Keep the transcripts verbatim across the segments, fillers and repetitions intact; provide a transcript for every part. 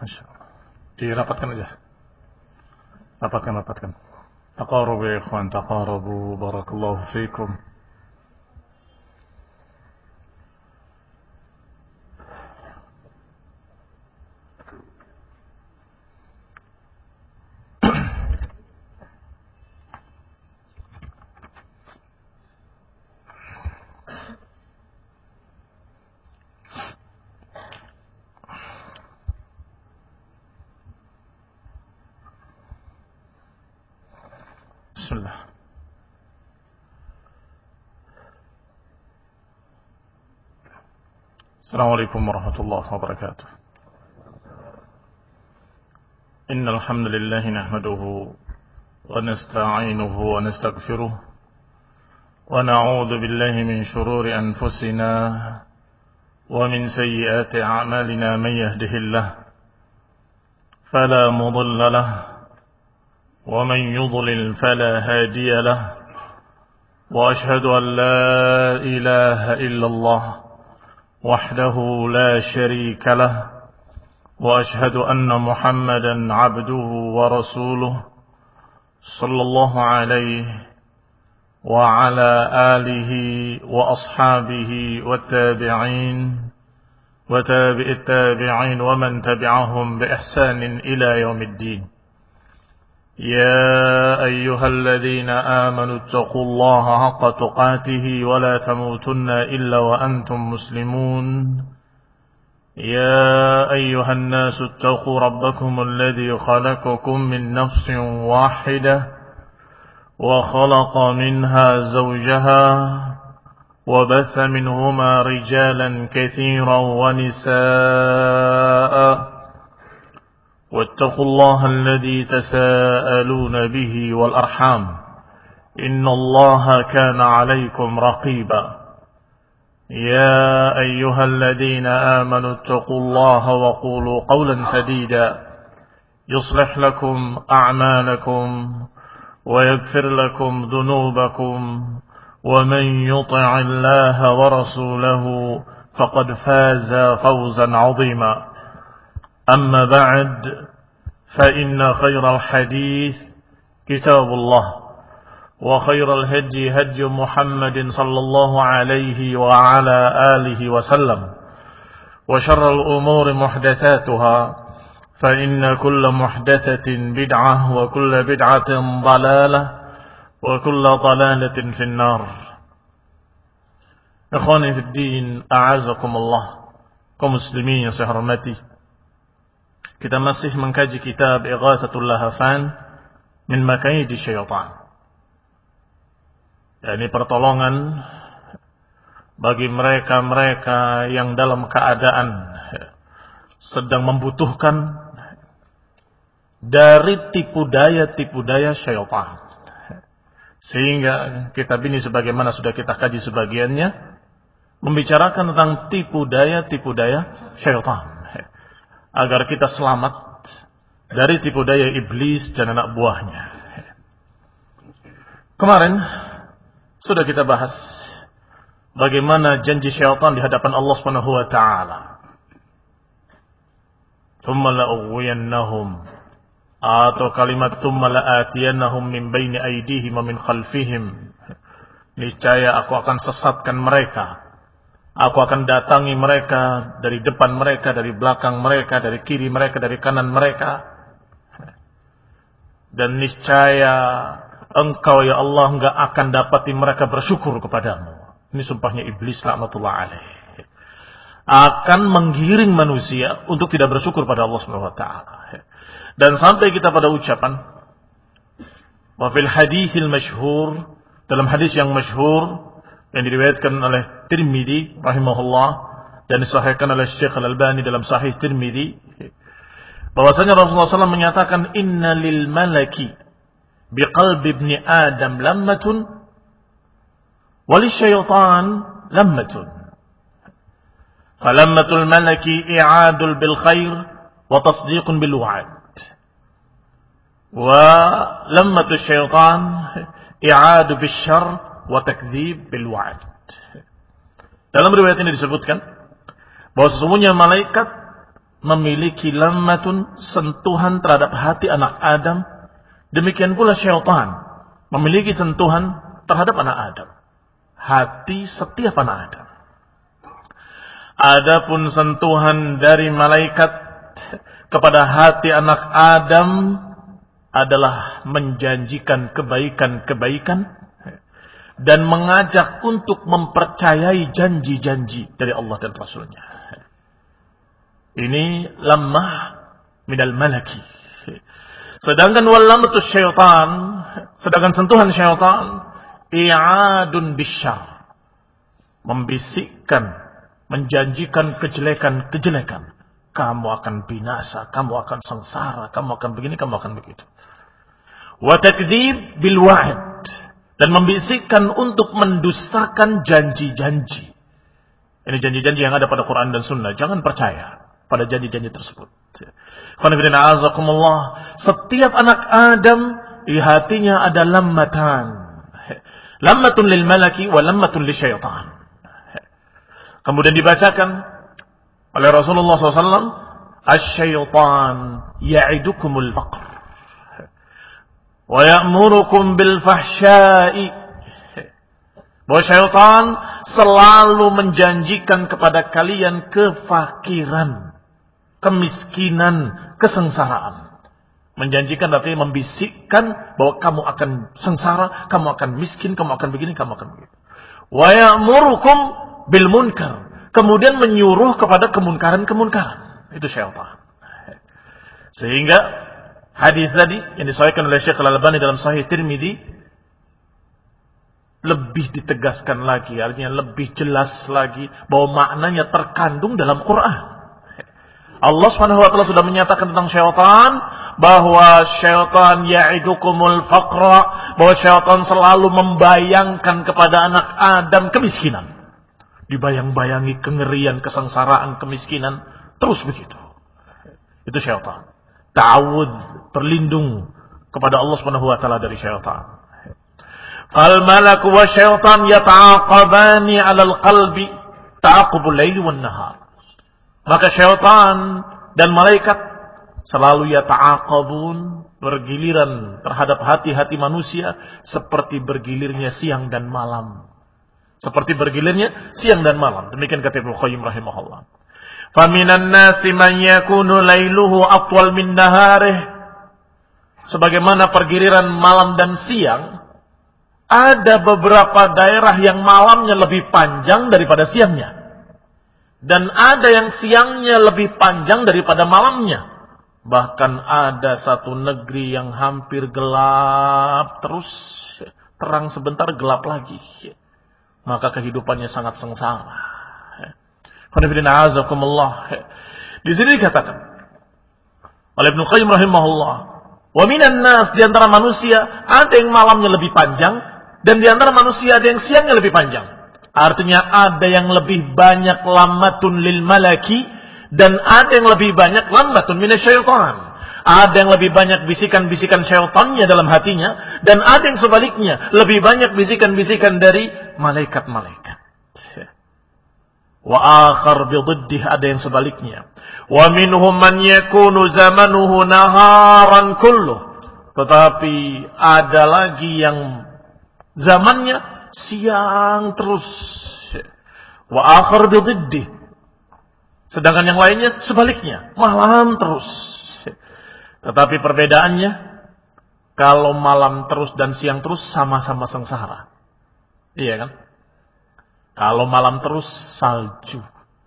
Insyaallah. Dirapatkan aja. Rapatkan, rapatkan. Taqarabu ya ikhwan, taqarabu. Barakallahu fiikum. Bismillah. Assalamualaikum warahmatullahi wabarakatuh. Innal hamdalillah nahmaduhu wa nasta'inuhu wa nastaghfiruh wa na'udzu billahi min shururi anfusina wa min sayyiati a'malina man yahdihillahu fala mudilla lahu ومن يضلل فلا هادي له وأشهد أن لا إله إلا الله وحده لا شريك له وأشهد أن محمدا عبده ورسوله صلى الله عليه وعلى آله وأصحابه والتابعين وتابع التابعين ومن تبعهم بإحسان إلى يوم الدين. يا أيها الذين آمنوا اتقوا الله حق تقاته ولا تموتن إلا وأنتم مسلمون. يا أيها الناس اتقوا ربكم الذي خلقكم من نفس واحدة وخلق منها زوجها وبث منهما رجالا كثيرا ونساء واتقوا الله الذي تساءلون به والأرحام إن الله كان عليكم رقيبا. يا أيها الذين آمنوا اتقوا الله وقولوا قولا سديدا يصلح لكم أعمالكم ويغفر لكم ذنوبكم ومن يطع الله ورسوله فقد فاز فوزا عظيما. أما بعد فإن خير الحديث كتاب الله وخير الهدي هدي محمد صلى الله عليه وعلى آله وسلم وشر الأمور محدثاتها فإن كل محدثة بدعة وكل بدعة ضلالة وكل ضلالة في النار. إخواني في الدين أعزكم الله. kaum muslimin yang saya hormati, kita masih mengkaji kitab Ighatsatul Lahafan min Makaidi Syaitan. Ini pertolongan bagi mereka-mereka yang dalam keadaan sedang membutuhkan dari tipu daya-tipu daya syaitan. Sehingga kitab ini sebagaimana sudah kita kaji sebagiannya, membicarakan tentang tipu daya-tipu daya syaitan, agar kita selamat dari tipu daya iblis dan anak buahnya. Kemarin sudah kita bahas bagaimana janji syaitan di hadapan Allah Subhanahu wa taala. Tsumma la'uwiyannahum, atau kalimat tsumma la'atiyannahum min baini aydihim wa min khalfihim. Niscaya aku akan sesatkan mereka. Aku akan datangi mereka dari depan mereka, dari belakang mereka, dari kiri mereka, dari kanan mereka. Dan niscaya engkau ya Allah enggak akan dapati mereka bersyukur kepadamu. Ini sumpahnya iblis laknatullah alaih. Akan menggiring manusia untuk tidak bersyukur pada Allah Subhanahu wa taala. Dan sampai kita pada ucapan wa fil haditsil masyhur, dalam hadis yang masyhur yang diriwayatkan oleh Tirmidzi rahimahullah dan disahihkan oleh Syekh Al-Albani dalam Sahih Tirmidzi, bahwasanya Rasulullah shallallahu alaihi wasallam menyatakan inna lil malaki biqalbi ibni Adam lammatun walisyaitan lammatun. Falammatul malaki i'adul bil khair wa tasdiqun bil wa'd. Wa lammatul syaitan i'adu bil syarr wa takdzib bil wa'd. Dalam riwayat ini disebutkan bahwa sesungguhnya malaikat memiliki lammatun, sentuhan terhadap hati anak Adam. Demikian pula syaitan memiliki sentuhan terhadap anak Adam, hati setiap anak Adam. Adapun sentuhan dari malaikat kepada hati anak Adam adalah menjanjikan kebaikan-kebaikan dan mengajak untuk mempercayai janji-janji dari Allah dan Rasulnya. Ini lammah minal malaki. Sedangkan walamatus syaitan, sedangkan sentuhan syaitan, i'adun bisyar, membisikkan, menjanjikan kejelekan-kejelekan. Kamu akan binasa, kamu akan sengsara, kamu akan begini, kamu akan begitu. Wa takdzib bil wa'd, dan membisikkan untuk mendustakan janji-janji. Ini janji-janji yang ada pada Quran dan Sunnah. Jangan percaya pada janji-janji tersebut. Setiap anak Adam di hatinya ada lammatan. Lammatun lil malaki wa lammatun li syaitan. Kemudian dibacakan oleh Rasulullah shallallahu alaihi wasallam, asy-syaitan ya'idukumul faqr wa ya'murukum bil fahsya'i. Bahwa syaitan selalu menjanjikan kepada kalian kefakiran, kemiskinan, kesengsaraan. Menjanjikan artinya membisikkan bahwa kamu akan sengsara, kamu akan miskin, kamu akan begini, kamu akan begitu. Wa ya'murukum bil munkar, kemudian menyuruh kepada kemunkaran-kemunkaran. Itu syaitan. Sehingga hadis tadi yang disahihkan oleh Syekh Al-Albani dalam Sahih Tirmidzi lebih ditegaskan lagi, artinya lebih jelas lagi bahwa maknanya terkandung dalam Quran. Allah Subhanahu wa taala sudah menyatakan tentang syaitan bahwa syaitan ya'idukumul faqra, bahwa syaitan selalu membayangkan kepada anak Adam kemiskinan. Dibayang-bayangi kengerian, kesengsaraan, kemiskinan, terus begitu. Itu syaitan. Ta'awudz, berlindung kepada Allah Subhanahu wa taala dari syaitan. Fal malaku wa syaitan yata'aqabani 'alal qalbi ta'aqubul laili wan nahar. Maka syaitan dan malaikat selalu yata'aqabun, bergiliran terhadap hati-hati manusia seperti bergilirnya siang dan malam. Seperti bergilirnya siang dan malam. Demikian kata Ibnu Qayyim rahimahullah. Faminan nasi man yakunu lailuhu atwal min naharih. Sebagaimana pergiliran malam dan siang, ada beberapa daerah yang malamnya lebih panjang daripada siangnya. Dan ada yang siangnya lebih panjang daripada malamnya. Bahkan ada satu negeri yang hampir gelap terus, terang sebentar gelap lagi. Maka kehidupannya sangat sengsara. Di sini dikatakan oleh Ibnu Qayyim rahimahullah, wa minan nas, di antara manusia ada yang malamnya lebih panjang, dan di antara manusia ada yang siangnya lebih panjang. Artinya ada yang lebih banyak lammatun lil malaki, dan ada yang lebih banyak lammatun minasyaitan. Ada yang lebih banyak bisikan-bisikan syaitannya dalam hatinya, dan ada yang sebaliknya, lebih banyak bisikan-bisikan dari malaikat-malaikat. Wa akhar bididdih, ada yang sebaliknya. Wa minhum man yakunu zamanuhu naharan kulluh. Tetapi ada lagi yang zamannya siang terus. Wa akhar bididdih. Sedangkan yang lainnya sebaliknya, malam terus. Tetapi perbedaannya, kalau malam terus dan siang terus sama-sama sengsara. Iya kan? Kalau malam terus salju.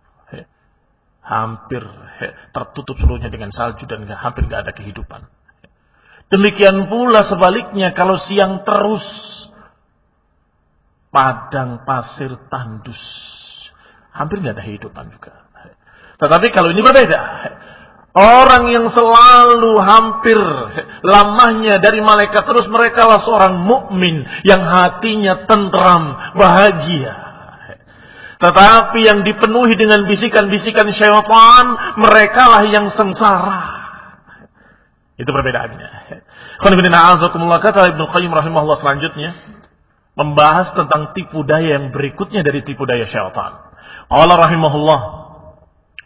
Hampir tertutup seluruhnya dengan salju dan hampir gak ada kehidupan. Demikian pula sebaliknya, kalau siang terus padang pasir tandus. Hampir gak ada kehidupan juga. Tetapi kalau ini berbeda. Orang yang selalu hampir lamanya dari malaikat terus, mereka lah seorang mukmin yang hatinya tentram, bahagia. Tetapi yang dipenuhi dengan bisikan-bisikan syaitan, mereka lah yang sengsara. Itu perbedaannya. Kata Ibnu Qayyim rahimahullah selanjutnya membahas tentang tipu daya yang berikutnya dari tipu daya syaitan. Allah rahimahullah,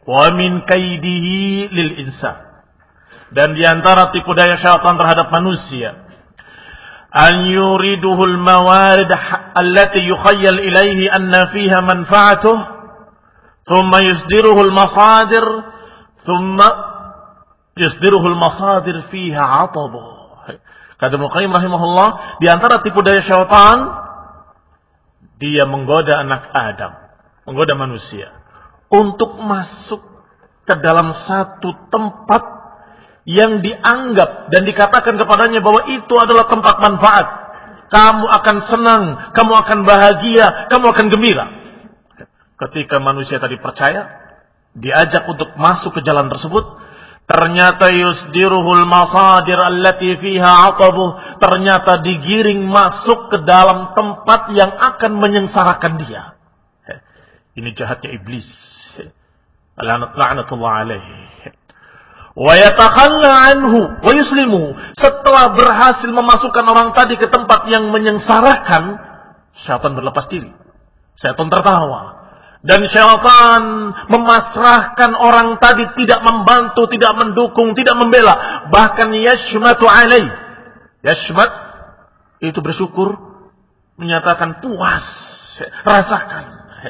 wa min kaidihi lil insan. Dan di antara tipu daya syaitan terhadap manusia, an yuriduhul mawarid allati yukhayyal ilaihi anna fiha manfa'atuh, thumma yusdiruhul masadir, thumma yusdiruhul masadir fiha 'atabuh. Kata Ibnu Qayyim rahimahullah, di antara tipu daya syaitan, dia menggoda anak Adam, menggoda manusia untuk masuk ke dalam satu tempat yang dianggap dan dikatakan kepadanya bahwa itu adalah tempat manfaat. Kamu akan senang, kamu akan bahagia, kamu akan gembira. Ketika manusia tadi percaya, diajak untuk masuk ke jalan tersebut, ternyata yusdiruhul masadir allati fiha 'atabuh, ternyata digiring masuk ke dalam tempat yang akan menyengsarakan dia. Ini jahatnya iblis. La'natullah alaihi. Wa yatakhalla anhu wa yuslimu. Setelah berhasil memasukkan orang tadi ke tempat yang menyengsarakan, syaitan berlepas diri. Syaitan tertawa. Dan syaitan memasrahkan orang tadi, tidak membantu, tidak mendukung, tidak membela. Bahkan yashmatu alaih. Yashmat itu bersyukur, menyatakan puas, rasakan.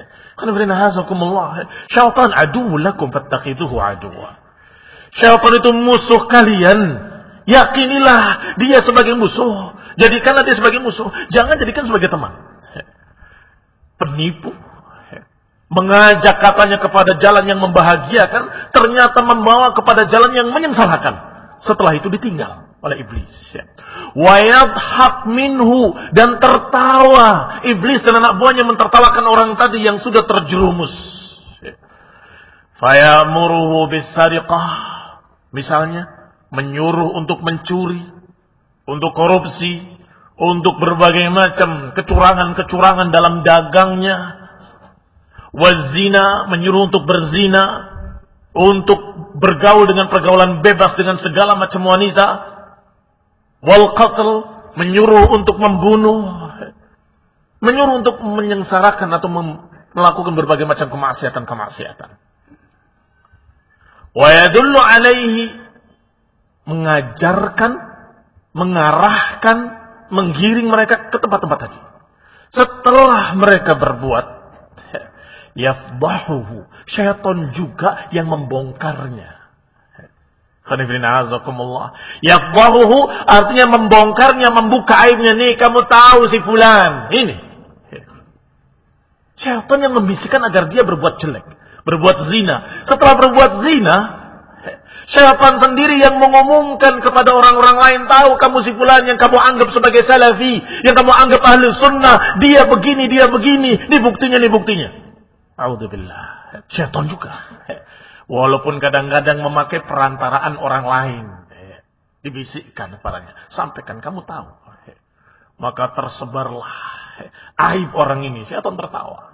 Syaitan aduwwun lakum fattakhidhuhu aduwwa. Syaitan itu musuh kalian. Yakinilah dia sebagai musuh. Jadikanlah dia sebagai musuh. Jangan jadikan sebagai teman. Penipu. Mengajak katanya kepada jalan yang membahagiakan, ternyata membawa kepada jalan yang menyengsarakan. Setelah itu ditinggal oleh iblis. Wa yadhhak minhu, dan tertawa iblis dan anak buahnya mentertawakan orang tadi yang sudah terjerumus. Fayamuruhu bisariqah, misalnya menyuruh untuk mencuri, untuk korupsi, untuk berbagai macam kecurangan-kecurangan dalam dagangnya. Wazina, menyuruh untuk berzina, untuk bergaul dengan pergaulan bebas dengan segala macam wanita. Wal qatl, menyuruh untuk membunuh, menyuruh untuk menyengsarakan atau melakukan berbagai macam kemaksiatan-kemaksiatan. Wa yadullu alaihi, mengajarkan, mengarahkan, menggiring mereka ke tempat-tempat tadi. Setelah mereka berbuat, yafdahuhu, syaitan juga yang membongkarnya. Yafdahuhu artinya membongkarnya, membuka aibnya. Nih kamu tahu si fulan ini. Syaitan yang membisikkan agar dia berbuat jelek, berbuat zina. Setelah berbuat zina, syaitan sendiri yang mengumumkan kepada orang-orang lain, tahu kamu si fulan yang kamu anggap sebagai salafi, yang kamu anggap ahli sunnah, dia begini, dia begini, ini buktinya, ini buktinya. A'udzubillah. Syaitan juga. Walaupun kadang-kadang memakai perantaraan orang lain. Dibisikkan kepadanya. Sampaikan, kamu tahu. Maka tersebarlah aib orang ini. Syaitan tertawa.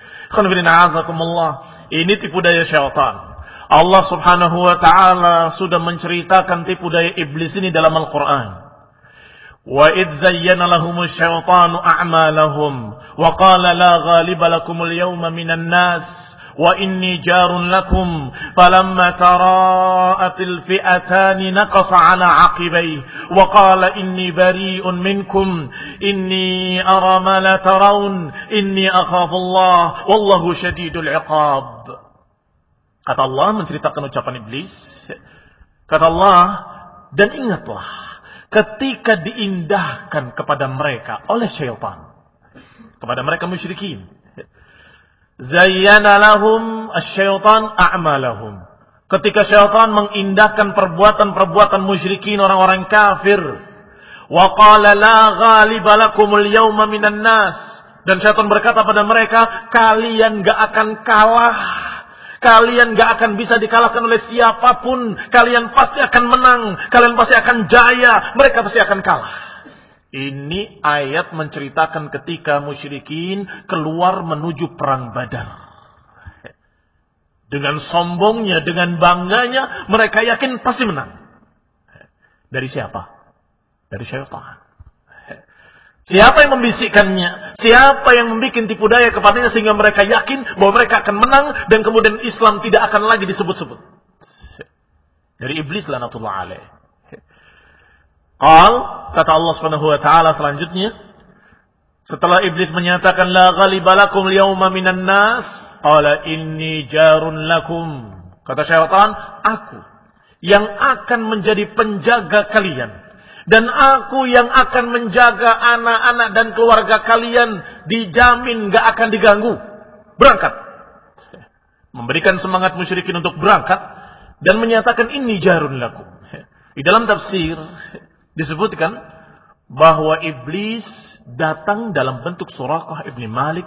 Ini tipu daya syaitan. Allah subhanahu wa ta'ala sudah menceritakan tipu daya iblis ini dalam Al-Quran. وَإِذْ زَيَّنَ لَهُمُ الشَّيْطَانُ أَعْمَالَهُمْ وَقَالَ لَا غَالِبَ لَكُمُ الْيَوْمَ مِنَ النَّاسِ وَإِنِّي جَارٌ لَكُمْ فَلَمَّا تَرَاءَتِ الْفِئَتَانِ نَكَصَ عَلَى عَقِبَيْهِ وَقَالَ إِنِّي بَرِيءٌ مِنْكُمْ إِنِّي أَرَى مَا لَا تَرَوْنَ إِنِّي أَخَافُ اللَّهَ وَاللَّهُ شَدِيدُ الْعِقَابِ. Kata Allah menceritakan ucapan iblis. Kata Allah, dan ingatlah ketika diindahkan kepada mereka oleh syaitan, kepada mereka musyrikin. Zayyana lahum asy-syaitan a'malahum. Ketika syaitan mengindahkan perbuatan-perbuatan musyrikin, orang-orang kafir. Wa qala la ghaliba lakumul yawma minan nas. Dan syaitan berkata pada mereka, kalian gak akan kalah. Kalian gak akan bisa dikalahkan oleh siapapun. Kalian pasti akan menang. Kalian pasti akan jaya. Mereka pasti akan kalah. Ini ayat menceritakan ketika musyrikin keluar menuju perang Badar. Dengan sombongnya, dengan bangganya, mereka yakin pasti menang. Dari siapa? Dari syaitan. Siapa yang membisikkannya? Siapa yang membuat tipu daya kepadanya sehingga mereka yakin bahwa mereka akan menang dan kemudian Islam tidak akan lagi disebut-sebut? Dari iblis laknatullah alaih. Qal, kata Allah Subhanahu wa taala selanjutnya, setelah iblis menyatakan la ghaliba lakum al-yawma minan nas, qala inni jarun lakum. Kata syaitan, aku yang akan menjadi penjaga kalian. Dan aku yang akan menjaga anak-anak dan keluarga kalian, dijamin gak akan diganggu. Berangkat. Memberikan semangat musyrikin untuk berangkat. Dan menyatakan ini jarun lakum. Di dalam tafsir disebutkan bahwa iblis datang dalam bentuk Suraqah ibn Malik.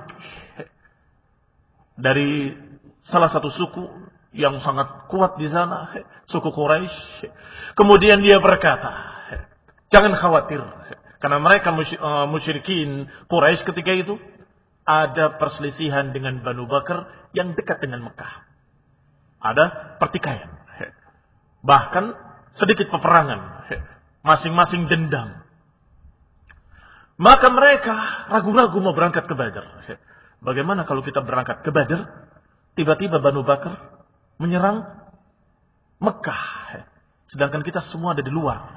Dari salah satu suku yang sangat kuat di sana. Suku Quraisy. Kemudian dia berkata, jangan khawatir, karena mereka musyrikin Quraisy ketika itu ada perselisihan dengan Banu Bakar yang dekat dengan Mekah. Ada pertikaian. Bahkan sedikit peperangan. Masing-masing dendam. Maka mereka ragu-ragu mau berangkat ke Badar. Bagaimana kalau kita berangkat ke Badar, tiba-tiba Banu Bakar menyerang Mekah. Sedangkan kita semua ada di luar.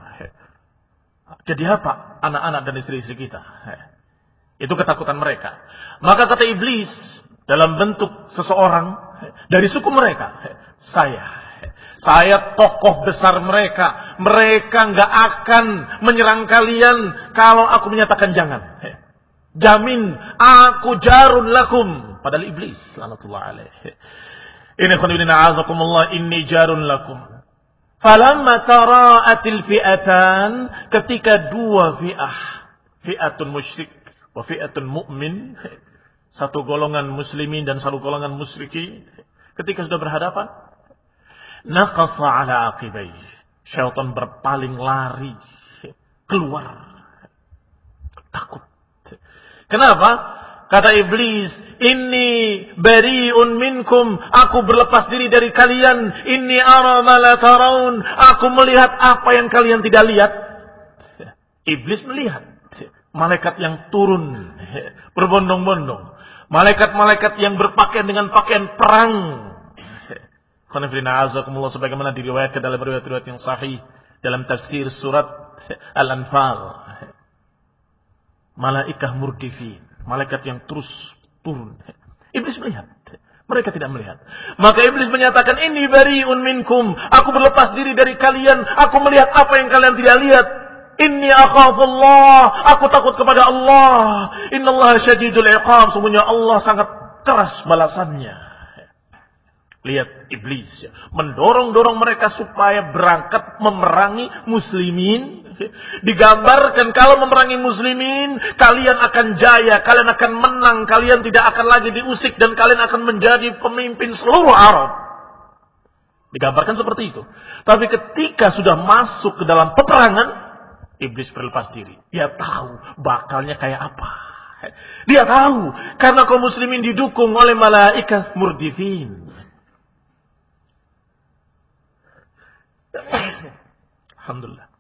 Jadi apa anak-anak dan istri-istri kita? Itu ketakutan mereka. Maka kata iblis dalam bentuk seseorang dari suku mereka, saya, saya tokoh besar mereka. Mereka nggak akan menyerang kalian kalau aku menyatakan jangan. Jamin aku jarun lakum. Padahal iblis, laknatullah alaih. Ini khonibina azakumullah, inni jarun lakum. Falamma tara'atil fi'atan, ketika dua fi'ah, fi'atun musyrik wa fi'atun mu'min, satu golongan muslimin dan satu golongan musyrikin, ketika sudah berhadapan, naqasa ala aqibai, syaitan berpaling lari keluar, takut. Kenapa? Kata iblis, inni bari'un minkum, aku berlepas diri dari kalian. Inni ara ma la taraun, aku melihat apa yang kalian tidak lihat. Iblis melihat malaikat yang turun berbondong-bondong, malaikat-malaikat yang berpakaian dengan pakaian perang. Khonifrina azakumullah, sebagaimana diriwayatkan dalam riwayat-riwayat yang sahih dalam tafsir surat Al-Anfal. Malaikah murdifin, malaikat yang terus turun. Iblis melihat, mereka tidak melihat. Maka iblis menyatakan, ini bari'un minkum, aku berlepas diri dari kalian, aku melihat apa yang kalian tidak lihat. Inni akhafullah, aku takut kepada Allah. Innallaha syadidul iqab, sungguhnya Allah sangat keras balasannya. Lihat iblis ya, mendorong-dorong mereka supaya berangkat memerangi muslimin. Digambarkan kalau memerangi muslimin, kalian akan jaya, kalian akan menang, kalian tidak akan lagi diusik dan kalian akan menjadi pemimpin seluruh Arab. Digambarkan seperti itu. Tapi ketika sudah masuk ke dalam peperangan, iblis berlepas diri. Dia tahu bakalnya kayak apa. Dia tahu karena kaum muslimin didukung oleh malaikat murdifin. Alhamdulillah.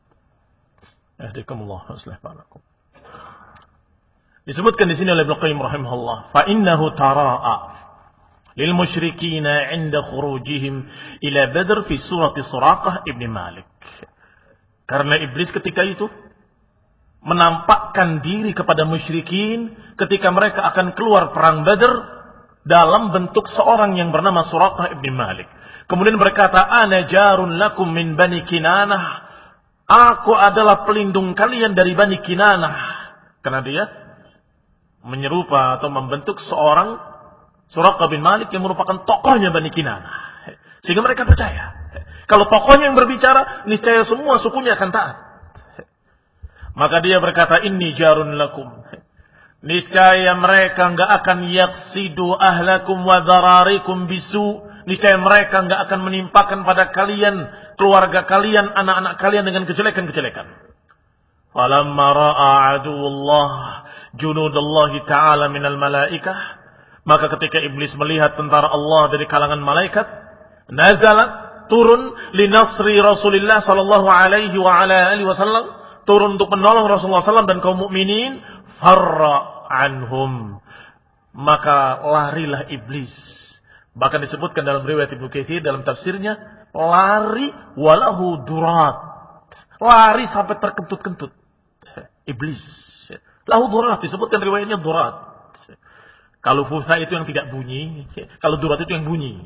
Disebutkan di sini oleh Ibnu Qayyim rahimahullah, fa innahu tara'a lil musyrikina 'inda khurujihim ila Badr fi surati Suraqah ibn Malik. Karena iblis ketika itu menampakkan diri kepada musyrikin ketika mereka akan keluar perang Badr dalam bentuk seorang yang bernama Suraqah ibn Malik. Kemudian berkata, ana jarun lakum min bani Kinanah, aku adalah pelindung kalian dari Bani Kinanah. Karena dia menyerupa atau membentuk seorang Suraqah bin Malik yang merupakan tokohnya Bani Kinanah. Sehingga mereka percaya, kalau tokohnya yang berbicara, niscaya semua sukunya akan taat. Maka dia berkata, inni jarun lakum, niscaya mereka enggak akan yaksidu ahlakum wa dhararikum bisu, niscaya mereka enggak akan menimpakan pada kalian, keluarga kalian, anak-anak kalian dengan kejelekan-kejelekan. Falamma ra'a aduwullah junudallahi ta'ala minal malaikah, maka ketika iblis melihat tentara Allah dari kalangan malaikat, nazalat, turun linasri Rasulullah sallallahu alaihi wa ala alihi wasallam, turun untuk menolong Rasulullah sallallahu alaihi wasallam dan kaum mukminin, farra anhum, maka larilah iblis. Bahkan disebutkan dalam riwayat Ibnu Katsir dalam tafsirnya, lari walahu durat, lari sampai terkentut-kentut. Iblis lahu durat, disebutkan riwayatnya durat. Kalau fusa itu yang tidak bunyi, kalau durat itu yang bunyi.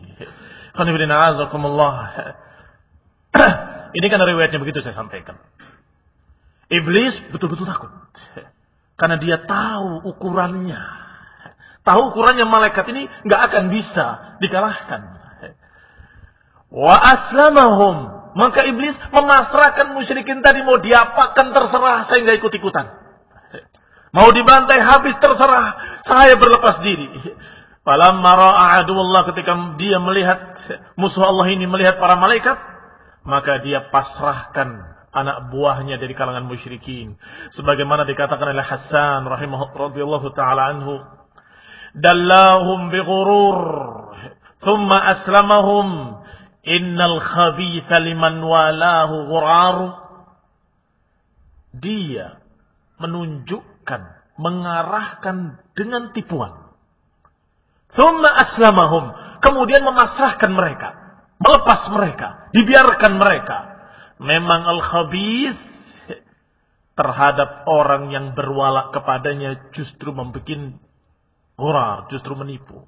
Ini kan riwayatnya begitu saya sampaikan. Iblis betul-betul takut. Karena dia tahu ukurannya. Tahu ukurannya malaikat ini nggak akan bisa dikalahkan. Wa aslamahum. Maka iblis memasrahkan musyrikin tadi, mau diapakan terserah, saya nggak ikut-ikutan. Mau dibantai habis terserah, saya berlepas diri. Falamma ra'a aduwallah, ketika dia melihat musuh Allah ini melihat para malaikat, maka dia pasrahkan anak buahnya dari kalangan musyrikin. Sebagaimana dikatakan oleh Hasan rahimahullah radhiyallahu taala anhu, dallahum bighurur thumma aslamahum innal khabitha liman walahu ghuraru. Dia menunjukkan, mengarahkan dengan tipuan. Thumma aslamahum, kemudian memasrahkan mereka, melepas mereka, dibiarkan mereka. Memang al-khabith terhadap orang yang berwala kepadanya justru membuat ghurar, justru menipu.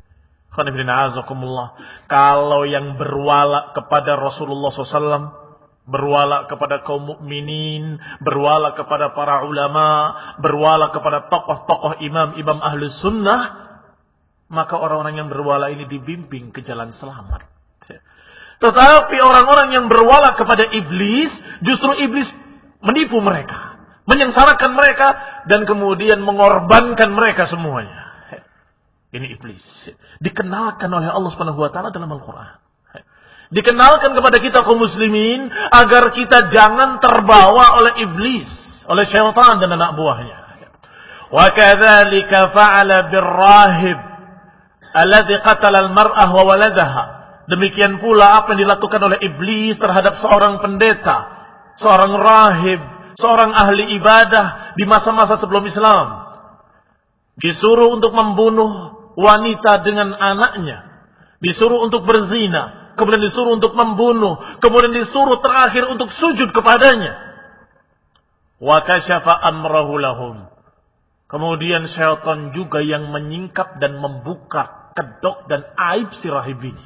Kalau yang berwala kepada Rasulullah shallallahu alaihi wasallam, berwala kepada kaum mukminin, berwala kepada para ulama, berwala kepada tokoh-tokoh imam-imam ahli sunnah, maka orang-orang yang berwala ini dibimbing ke jalan selamat. Tetapi orang-orang yang berwala kepada iblis, justru iblis menipu mereka, menyengsarakan mereka, dan kemudian mengorbankan mereka semuanya. Ini iblis. Dikenalkan oleh Allah Subhanahu wa taala dalam Al-Qur'an. Dikenalkan kepada kita kaum muslimin agar kita jangan terbawa oleh iblis, oleh syaitan dan anak buahnya. Wa kadzalika fa'ala birrahib alladhi qatala al-mar'ah wa waladaha. Demikian pula apa yang dilakukan oleh iblis terhadap seorang pendeta, seorang rahib, seorang ahli ibadah di masa-masa sebelum Islam. Disuruh untuk membunuh wanita dengan anaknya, disuruh untuk berzina, kemudian disuruh untuk membunuh, kemudian disuruh terakhir untuk sujud kepadanya. Wa kasyafa amrahu lahum. Kemudian syaitan juga yang menyingkap dan membuka kedok dan aib si rahib ini.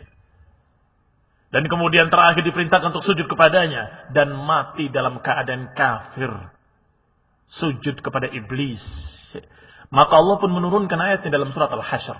Dan kemudian terakhir diperintahkan untuk sujud kepadanya dan mati dalam keadaan kafir, sujud kepada iblis. Maka Allah pun menurunkan ayatnya dalam surat Al-Hasyr.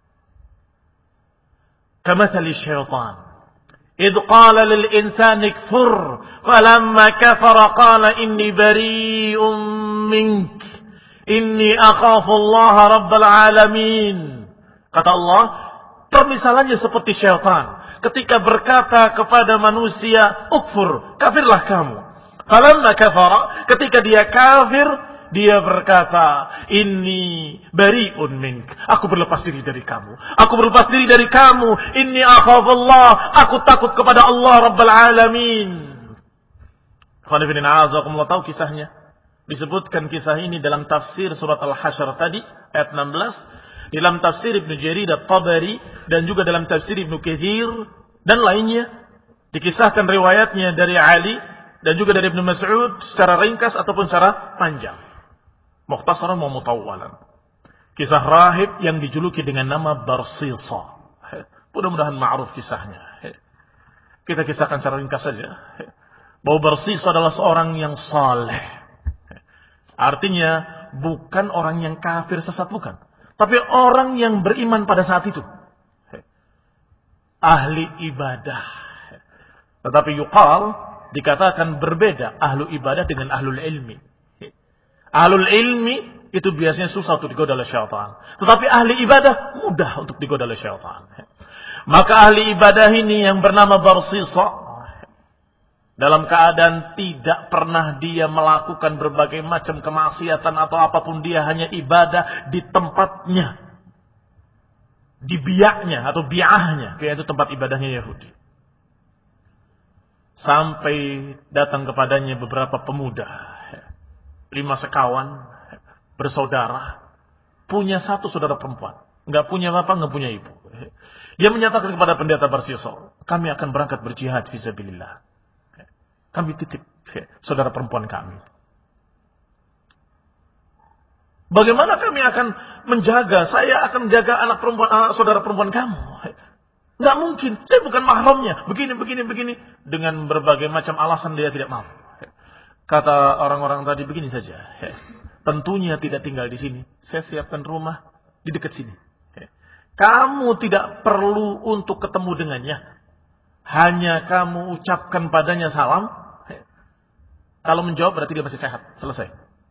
Kamathali syaitan idh qala lil insani kfur falamma kafara qala inni bari'un mink inni akhafu Allah rabbal alamin. Kata Allah, permisalannya seperti syaitan ketika berkata kepada manusia, ukfur, kafirlah kamu. Falamma kafara, ketika dia kafir, dia berkata, inni bari'un mink, aku berlepas diri dari kamu. Aku berlepas diri dari kamu. Inni akhafullah, aku takut kepada Allah Rabbal Alamin. Khanifidin a'azakumullah, tahu kisahnya? Disebutkan kisah ini dalam tafsir surat Al-Hasyr tadi, ayat enam belas. Dalam tafsir Ibnu Jarir At-Tabari dan juga dalam tafsir Ibnu Katsir dan lainnya, dikisahkan riwayatnya dari Ali dan juga dari Ibnu Mas'ud secara ringkas ataupun secara panjang, mukhtasaran wa mutawwalan. Kisah rahib yang dijuluki dengan nama Barsisa. Mudah-mudahan ma'ruf kisahnya. Kita kisahkan secara ringkas saja bahwa Barsisa adalah seorang yang saleh. Artinya bukan orang yang kafir sesat, bukan, tapi orang yang beriman pada saat itu. Ahli ibadah. Tetapi yuqal, dikatakan berbeda ahlu ibadah dengan ahlul ilmi. Ahlul ilmi itu biasanya susah untuk digoda oleh syaitan. Tetapi ahli ibadah mudah untuk digoda oleh syaitan. Maka ahli ibadah ini yang bernama Barsisa, dalam keadaan tidak pernah dia melakukan berbagai macam kemaksiatan atau apapun, dia hanya ibadah di tempatnya, di biaknya atau biahnya, yaitu tempat ibadahnya Yahudi. Sampai datang kepadanya beberapa pemuda, lima sekawan, bersaudara, punya satu saudara perempuan, nggak punya bapak, nggak punya ibu. Dia menyatakan kepada pendeta Barsiso, kami akan berangkat berjihad fisabilillah. Kami titip saudara perempuan kami. Bagaimana kami akan menjaga? Saya akan menjaga anak perempuan, uh, saudara perempuan kamu. Nggak mungkin. Saya bukan mahramnya. Begini, begini, begini. Dengan berbagai macam alasan dia tidak mau. Kata orang-orang tadi begini saja. Tentunya tidak tinggal di sini. Saya siapkan rumah di dekat sini. Kamu tidak perlu untuk ketemu dengannya. Hanya kamu ucapkan padanya salam. Kalau menjawab berarti dia masih sehat. Selesai.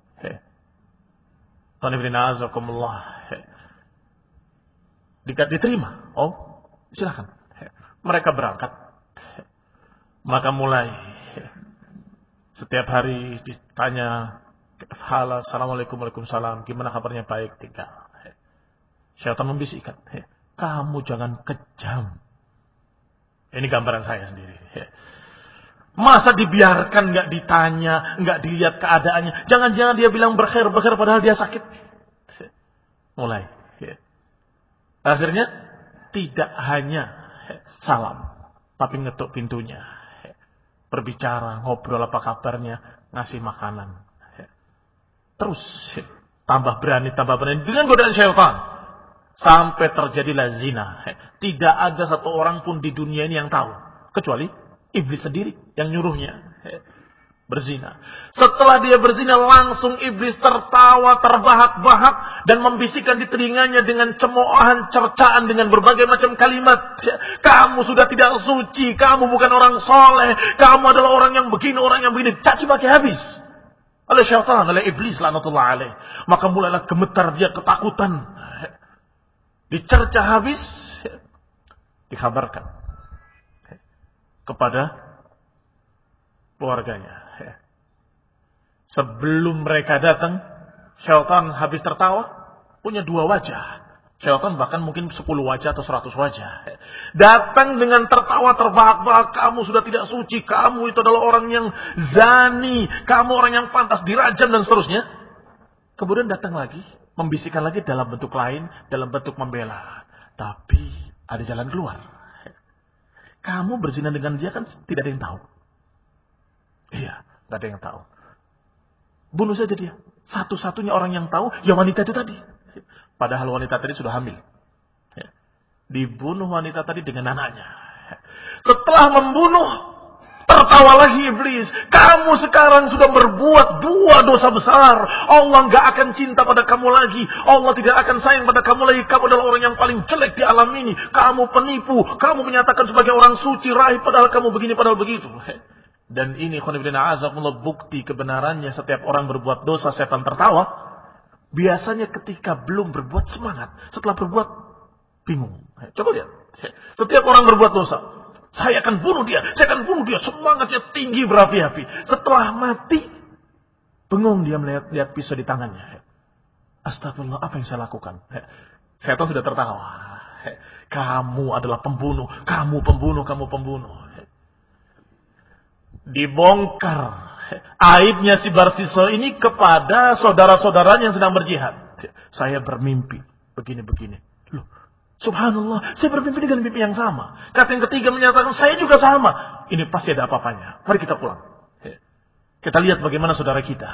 Diterima. Oh, silakan. Mereka berangkat. Maka mulai setiap hari ditanya, halo, assalamualaikum, waalaikumsalam, gimana kabarnya? Baik, tinggal. Syaitan membisikkan, kamu jangan kejam. Ini gambaran saya sendiri. Masa dibiarkan, nggak ditanya, nggak dilihat keadaannya. Jangan-jangan dia bilang berkhair, berkhair padahal dia sakit. Mulai. Akhirnya tidak hanya salam, tapi ngetuk pintunya. Berbicara, ngobrol apa kabarnya, ngasih makanan. Terus tambah berani, tambah berani dengan godaan syaitan. Sampai terjadilah zina. Tidak ada satu orang pun di dunia ini yang tahu. Kecuali iblis sendiri yang nyuruhnya berzina. Setelah dia berzina, langsung iblis tertawa, terbahak-bahak, dan membisikkan di telinganya dengan cemoohan, cercaan, dengan berbagai macam kalimat. Kamu sudah tidak suci, kamu bukan orang soleh, kamu adalah orang yang begini, orang yang begini. Caci maki habis oleh syaitan, oleh iblis laknatullah alaih. Maka mulailah gemetar dia, ketakutan. Dicerca habis, dikabarkan kepada keluarganya. Sebelum mereka datang, syaitan habis tertawa, punya dua wajah. Syaitan bahkan mungkin sepuluh wajah atau seratus wajah. Datang dengan tertawa terbahak-bahak, kamu sudah tidak suci, kamu itu adalah orang yang zani, kamu orang yang pantas dirajam dan seterusnya. Kemudian datang lagi, membisikkan lagi dalam bentuk lain, dalam bentuk membela. Tapi ada jalan keluar. Kamu berzina dengan dia kan tidak ada yang tahu. Iya, tidak ada yang tahu. Bunuh saja dia. Satu-satunya orang yang tahu, ya wanita itu tadi. Padahal wanita tadi sudah hamil. Dibunuh wanita tadi dengan anaknya. Setelah membunuh, tertawa lagi iblis. Kamu sekarang sudah berbuat dua dosa besar. Allah gak akan cinta pada kamu lagi. Allah tidak akan sayang pada kamu lagi. Kamu adalah orang yang paling jelek di alam ini. Kamu penipu. Kamu menyatakan sebagai orang suci raih, padahal kamu begini, padahal begitu. Dan ini khonibina azakumullah, bukti kebenarannya setiap orang berbuat dosa setan tertawa. Biasanya ketika belum berbuat semangat, setelah berbuat bingung. Coba lihat, setiap orang berbuat dosa, saya akan bunuh dia, saya akan bunuh dia, semangatnya tinggi berapi-api. Setelah mati, bengong dia melihat lihat pisau di tangannya. Astagfirullah, apa yang saya lakukan? Setan sudah tertawa. Kamu adalah pembunuh, kamu pembunuh, kamu pembunuh. Dibongkar aibnya si Barsiso ini kepada saudara-saudaranya yang sedang berjihad. Saya bermimpi begini-begini. Loh, subhanallah, saya bermimpi dengan mimpi yang sama. Kata yang ketiga menyatakan, saya juga sama. Ini pasti ada apa-apanya. Mari kita pulang. Kita lihat bagaimana saudara kita.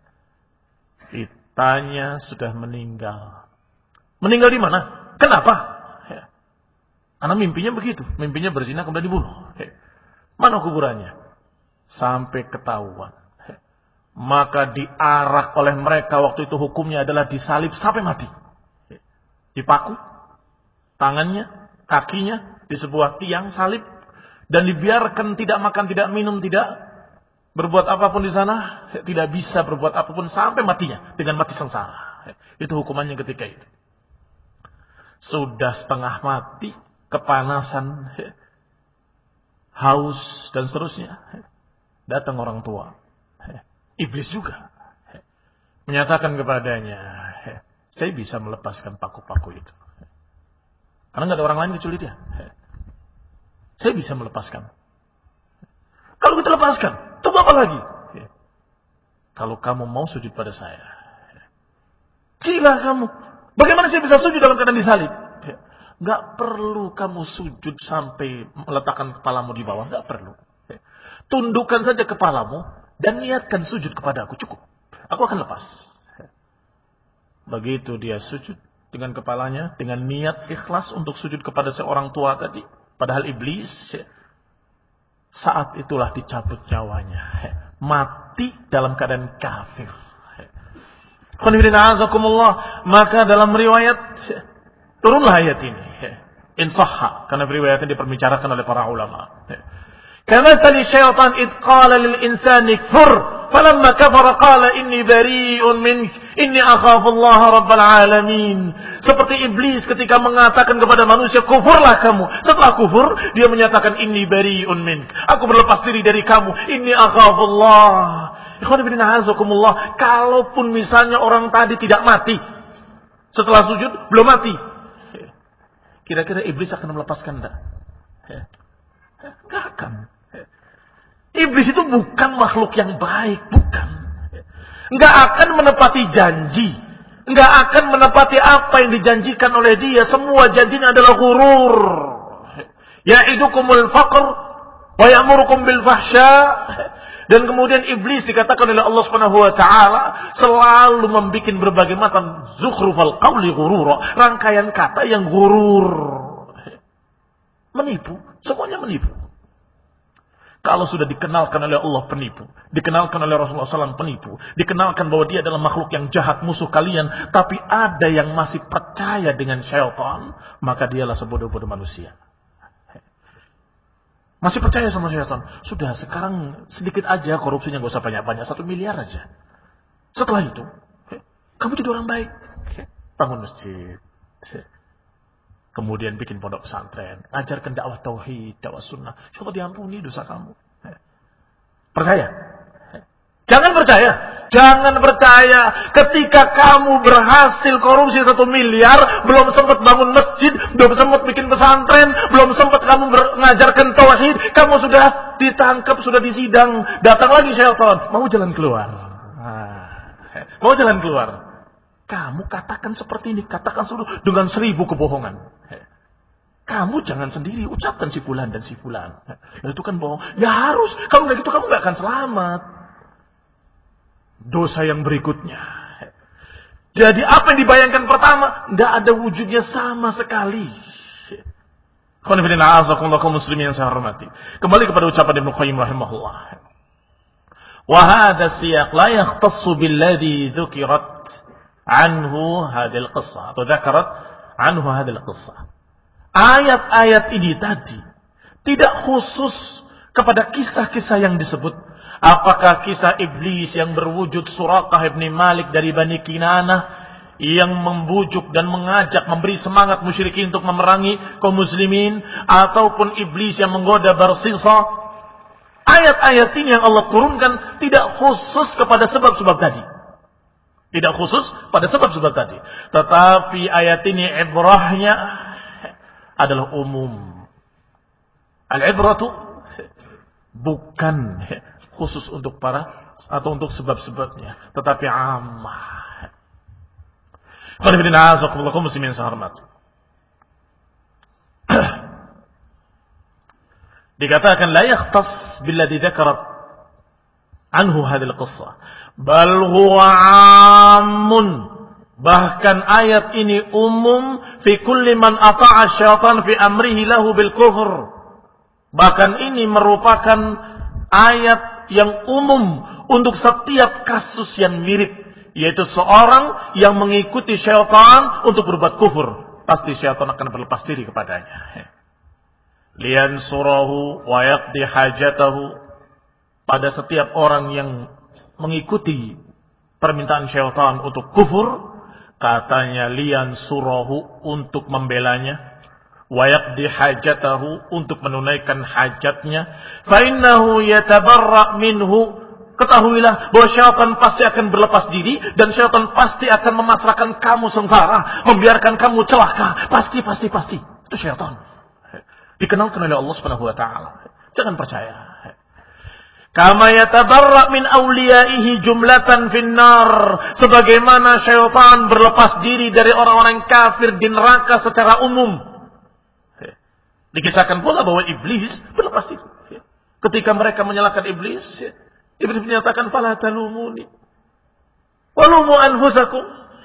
Kitanya sudah meninggal. Meninggal di mana? Kenapa? Karena mimpinya begitu. Mimpinya berzina kemudian dibunuh. Mana kuburannya? Sampai ketahuan. Maka diarak oleh mereka waktu itu hukumnya adalah disalib sampai mati. Dipaku tangannya, kakinya di sebuah tiang salib dan dibiarkan tidak makan, tidak minum, tidak berbuat apapun di sana, tidak bisa berbuat apapun sampai matinya dengan mati sengsara. Itu hukumannya ketika itu. Sudah setengah mati, kepanasan, haus dan seterusnya. Datang orang tua, iblis juga, menyatakan kepadanya, saya bisa melepaskan paku-paku itu. Karena nggak ada orang lain kecuali dia. Saya bisa melepaskan. Kalau kita lepaskan, tunggu apa lagi? Kalau kamu mau sujud pada saya, Gila kamu. Bagaimana saya bisa sujud dalam keadaan disalib? Enggak perlu kamu sujud sampai meletakkan kepalamu di bawah. Enggak perlu. Tundukkan saja kepalamu dan niatkan sujud kepada aku. Cukup. Aku akan lepas. Begitu dia sujud dengan kepalanya, dengan niat ikhlas untuk sujud kepada seorang tua tadi. Padahal iblis, saat itulah dicabut nyawanya. Mati dalam keadaan kafir. Maka dalam riwayat turunlah ayat ini. Insahha, karena riwayat ini diperbicarakan oleh para ulama. Kamathali syaitan id qala lil insani kfur falamma kafara qala inni bari'un mink inni akhafu Allah rabbal alamin. Seperti iblis ketika mengatakan kepada manusia, kufurlah kamu. Setelah kufur, dia menyatakan inni bari'un mink. Aku berlepas diri dari kamu. Inni akhafu Allah. Kalaupun misalnya orang tadi tidak mati, setelah sujud belum mati, kira-kira iblis akan melepaskan enggak? Enggak akan. Iblis itu bukan makhluk yang baik, bukan. Enggak akan menepati janji, enggak akan menepati apa yang dijanjikan oleh dia. Semua janjinya adalah ghurur. Ya'idukumul faqr wa ya'murukum bil fahsya. Dan kemudian iblis dikatakan oleh Allah Subhanahu wa taala selalu membuat berbagai macam zukhrufal qawli ghurura, rangkaian kata yang ghurur. Menipu, semuanya menipu. Kalau sudah dikenalkan oleh Allah penipu, dikenalkan oleh Rasulullah shallallahu alaihi wasallam penipu, dikenalkan bahwa dia adalah makhluk yang jahat, musuh kalian, tapi ada yang masih percaya dengan syaitan, maka dialah sebodoh-bodoh manusia. Masih percaya sama syaitan. Sudah, sekarang sedikit aja korupsinya, gak usah banyak-banyak. Satu miliar aja. Setelah itu, kamu jadi orang baik. Bangun masjid. Kemudian bikin pondok pesantren. Ajarkan dakwah tauhid, dakwah sunnah. Insya diampuni dosa kamu. Percaya? Jangan percaya. Jangan percaya ketika kamu berhasil korupsi satu miliar, belum sempat bangun masjid, belum sempat bikin pesantren, belum sempat kamu mengajarkan tauhid, kamu sudah ditangkap, sudah disidang, datang lagi syaitan, mau jalan keluar. Mau jalan keluar. Kamu katakan seperti ini, katakan seluruh dengan seribu kebohongan. Kamu jangan sendiri, ucapkan si fulan dan si fulan. Nah, itu kan bohong. Ya harus, kalau nggak gitu kamu nggak akan selamat. Dosa yang berikutnya. Jadi apa yang dibayangkan pertama, tidak ada wujudnya sama sekali. Kaum muslimin yang saya hormati. Kembali kepada ucapan Ibnu Qayyim rahimahullah. Wa hadha siyaq la yakhtassu billadhi dzukirat anhu hadhihi al-qissah atau dzakarat anhu hadhihi al-qissah. Ayat-ayat ini tadi tidak khusus kepada kisah-kisah yang disebut. Apakah kisah iblis yang berwujud Suraqah ibn Malik dari Bani Kinanah yang membujuk dan mengajak, memberi semangat musyrikin untuk memerangi kaum muslimin, ataupun iblis yang menggoda Barsisa. Ayat-ayat ini yang Allah turunkan tidak khusus kepada sebab-sebab tadi. Tidak khusus pada sebab-sebab tadi. Tetapi ayat ini ibrahnya adalah umum. Al-ibratu bukan khusus untuk para atau untuk sebab-sebabnya, tetapi ammah. Qanibina azakumullah muslimin sahormat. Dikatakan la yakhtas billadhi dzakarat anhu hadhihi al-qissah, bal huwa 'ammun. Bahkan ayat ini umum fi kulli man ata'a syaitan fi amrihi lahu bil kufr. Bahkan ini merupakan ayat yang umum untuk setiap kasus yang mirip, yaitu seorang yang mengikuti syaitan untuk berbuat kufur, pasti syaitan akan berlepas diri kepadanya. Lian surahu wa yaqdi hajatahu. Pada setiap orang yang mengikuti permintaan syaitan untuk kufur, katanya lian surahu untuk membelanya, wa yaqdi hajatahu untuk menunaikan hajatnya, fa innahu yatabarra minhu. Ketahuilah bahwa syaitan pasti akan berlepas diri dan syaitan pasti akan memasrahkan kamu sengsara, membiarkan kamu celaka. Pasti, pasti, pasti. Itu syaitan. Dikenalkan oleh Allah Subhanahu wa taala. Jangan percaya. Kama yatabarra min awliyaihi jumlatan finnar. Sebagaimana syaitan berlepas diri dari orang-orang kafir di neraka secara umum. Dikisahkan pula bahwa iblis berlepas diri. Ketika mereka menyalahkan iblis, iblis menyatakan, fala talumuni walumu anfusakum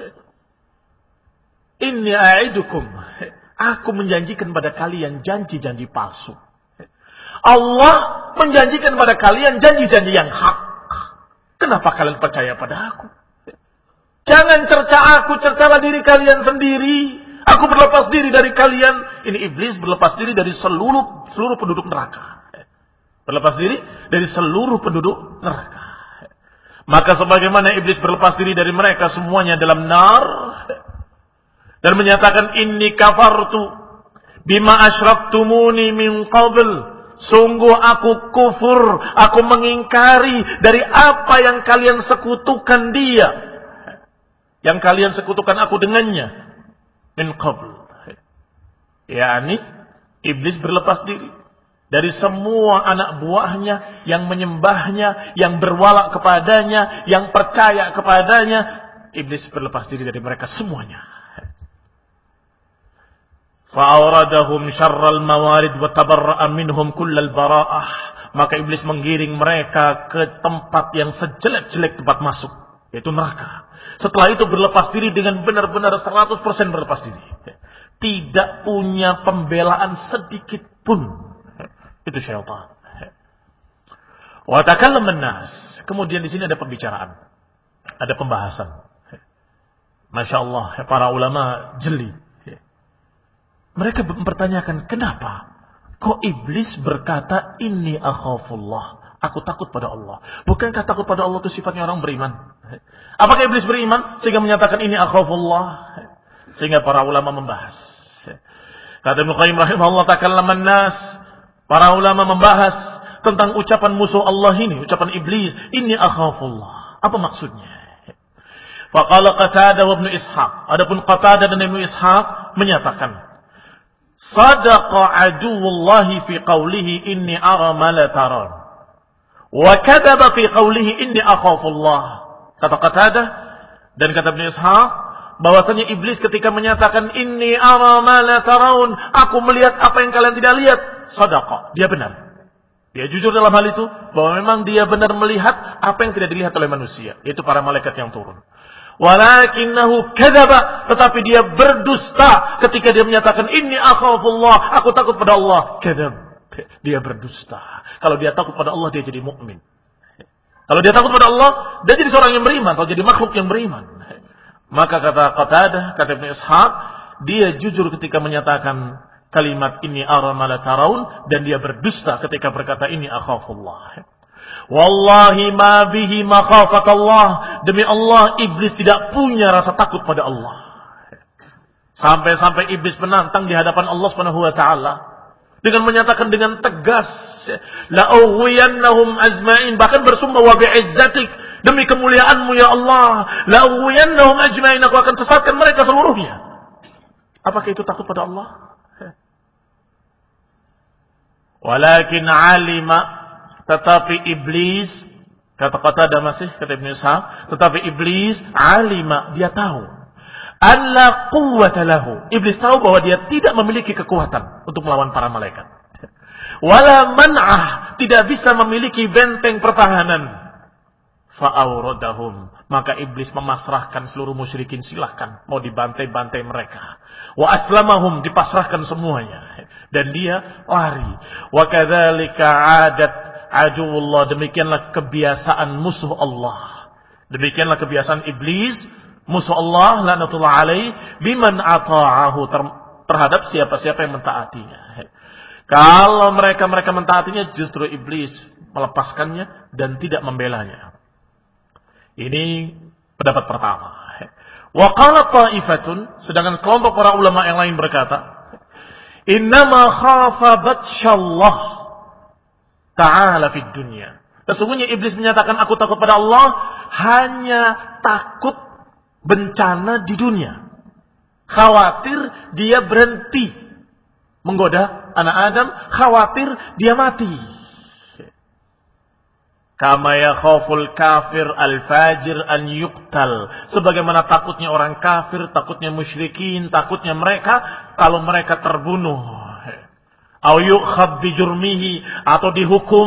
inni a'idukum. Aku menjanjikan pada kalian janji-janji palsu. Allah menjanjikan pada kalian janji-janji yang hak. Kenapa kalian percaya pada aku? Jangan cerca aku, cercalah diri kalian sendiri. Aku berlepas diri dari kalian. Ini iblis berlepas diri dari seluruh seluruh penduduk neraka. Berlepas diri dari seluruh penduduk neraka. Maka sebagaimana iblis berlepas diri dari mereka semuanya dalam nar dan menyatakan inni kafartu bima asyraktumuni min qabl. Sungguh aku kufur, aku mengingkari dari apa yang kalian sekutukan dia. Yang kalian sekutukan aku dengannya. Min qabl. Yani, iblis berlepas diri dari semua anak buahnya yang menyembahnya, yang berwala kepadanya, yang percaya kepadanya. Iblis berlepas diri dari mereka semuanya. Fa'auradahum syarral mawarid wa tabarra'a minhum kullal bara'ah. Maka iblis menggiring mereka ke tempat yang sejelek-jelek tempat masuk, yaitu neraka. Setelah itu berlepas diri dengan benar-benar seratus persen berlepas diri. Tidak punya pembelaan sedikit pun. Itu syaitan. Wa takallama an-nas. Kemudian di sini ada pembicaraan. Ada pembahasan. Masya Allah, para ulama jeli. Mereka mempertanyakan, kenapa kok iblis berkata inni akhafullah, aku takut pada Allah. Bukankah takut pada Allah itu sifatnya orang beriman? Apakah iblis beriman sehingga menyatakan ini akhafullah? Sehingga para ulama membahas. Kata Ibnu Qayyim rahimahullah, takallama an-nas, para ulama membahas tentang ucapan musuh Allah ini, ucapan iblis, inni akhafullah. Apa maksudnya? Faqala Qatadah wa Ibnu Ishaq. Adapun Qatadah dan Ibnu Ishaq menyatakan, sadaqa aduwullahi fi qawlihi inni ara ma la taran. Wa kadaba fi qawlihi inni akhafullah. Kata Qatadah dan kata Ibnu Ishaq, bahwasanya iblis ketika menyatakan inni ara ma la taran, aku melihat apa yang kalian tidak lihat, sadaqa, dia benar. Dia jujur dalam hal itu bahwa memang dia benar melihat apa yang tidak dilihat oleh manusia, yaitu para malaikat yang turun. Walakinnahu kadzaba, tetapi dia berdusta ketika dia menyatakan inni akhafullah, aku takut pada Allah. Kadzab, dia berdusta. Kalau dia takut pada Allah, dia jadi mukmin. Kalau dia takut pada Allah, dia jadi seorang yang beriman atau jadi makhluk yang beriman. Maka kata Qatadah, kata Ibnu Ishaq, dia jujur ketika menyatakan kalimat inni ara ma la taraun, dan dia berdusta ketika berkata inni akhafullah. Wallahi ma bihi makhafat Allah. Demi Allah, iblis tidak punya rasa takut pada Allah. Sampai-sampai iblis menantang di hadapan Allah Subhanahu wa taala dengan menyatakan dengan tegas, la ughwiyannahum ajma'in, bahkan bersumpah wa bi'izzatik, demi kemuliaanmu ya Allah, la ughwiyannahum ajma'in, aku akan sesatkan mereka seluruhnya. Apakah itu takut pada Allah? Walakin alima, tetapi iblis, kata Qatadah masih, kata Ibnu Ishaq, tetapi iblis alima, dia tahu, alla quwwata lahu, iblis tahu bahwa dia tidak memiliki kekuatan untuk melawan para malaikat. Wala man'ah, tidak bisa memiliki benteng pertahanan. Fa'auradahum, maka iblis memasrahkan seluruh musyrikin, silahkan mau dibantai-bantai mereka. Wa aslamahum, dipasrahkan semuanya, dan dia lari. Wa kadzalika 'adat aduwullah, demikianlah kebiasaan musuh Allah. Demikianlah kebiasaan iblis, musuh Allah, laknatullah alaih, biman ata'ahu, terhadap siapa-siapa yang mentaatinya. Kalau mereka-mereka mentaatinya, justru iblis melepaskannya dan tidak membelanya. Ini pendapat pertama. Wa qala ta'ifatun, sedangkan kelompok para ulama yang lain berkata, innama khafa batshallah ta'ala fid dunya. Sesungguhnya iblis menyatakan aku takut pada Allah hanya takut bencana di dunia. Khawatir dia berhenti menggoda anak Adam, khawatir dia mati. Kama yakhaful kafir al-fajir an yuqtal. Sebagaimana takutnya orang kafir, takutnya musyrikin, takutnya mereka kalau mereka terbunuh. Au yukhab bi jurmihi, atau dihukum.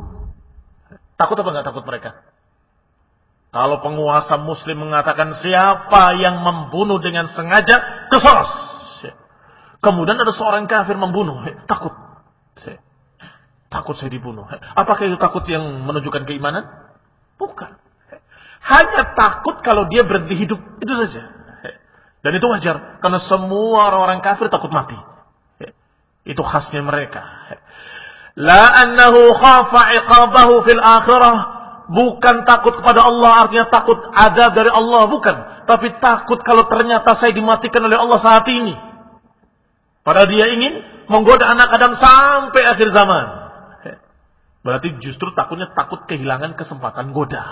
Takut apa enggak takut mereka? Kalau penguasa muslim mengatakan siapa yang membunuh dengan sengaja, qisas. Kemudian ada seorang kafir membunuh, takut. Takut saya dibunuh. Apakah itu takut yang menunjukkan keimanan? Bukan. Hanya takut kalau dia berhenti hidup. Itu saja. Dan itu wajar. Karena semua orang-orang kafir takut mati. Itu khasnya mereka. La annahu khafa iqabahu fil akhirah. Bukan takut kepada Allah, artinya takut azab dari Allah. Bukan. Tapi takut kalau ternyata saya dimatikan oleh Allah saat ini. Padahal dia ingin menggoda anak Adam sampai akhir zaman. Berarti justru takutnya takut kehilangan kesempatan goda.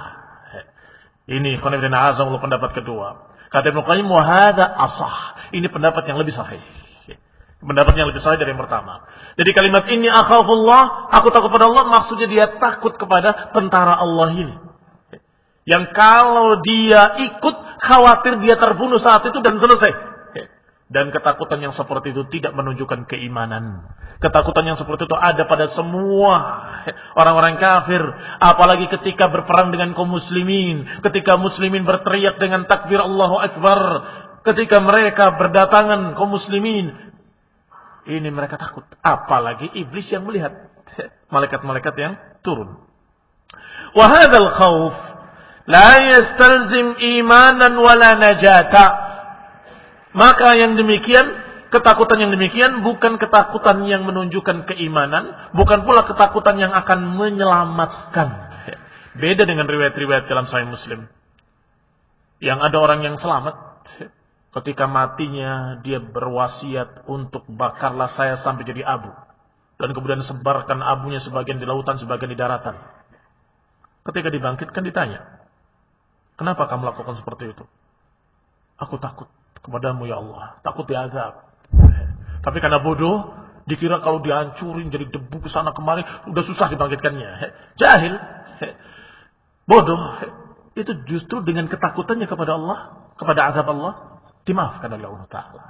Ini khonibdina azam Allah pendapat kedua. Kata Ibnu Qayyim, wa hadza asah. Ini pendapat yang lebih sahih. Pendapat yang lebih sahih dari yang pertama. Jadi kalimat ini akhafullah, aku takut pada Allah, maksudnya dia takut kepada tentara Allah ini. Yang kalau dia ikut, khawatir dia terbunuh saat itu dan selesai. Dan ketakutan yang seperti itu tidak menunjukkan keimanan. Ketakutan yang seperti itu ada pada semua orang-orang kafir. Apalagi ketika berperang dengan kaum muslimin. Ketika muslimin berteriak dengan takbir Allahu Akbar. Ketika mereka berdatangan kaum muslimin. Ini mereka takut. Apalagi iblis yang melihat. Malaikat-malaikat yang turun. Wahadal khawf la yastalzim imanan wala najata. Maka yang demikian, ketakutan yang demikian bukan ketakutan yang menunjukkan keimanan, bukan pula ketakutan yang akan menyelamatkan. Beda dengan riwayat-riwayat dalam Sahih Muslim. Yang ada orang yang selamat, ketika matinya dia berwasiat untuk bakarlah saya sampai jadi abu. Dan kemudian sebarkan abunya sebagian di lautan, sebagian di daratan. Ketika dibangkitkan ditanya, kenapa kamu melakukan seperti itu? Aku takut kepadamu ya Allah, takut diazab. Tapi karena bodoh, dikira kalau dihancurin jadi debu ke sana kemari, udah susah dibangkitkannya. Jahil, bodoh. Itu justru dengan ketakutannya kepada Allah, kepada azab Allah, dimaafkan oleh Allah Taala.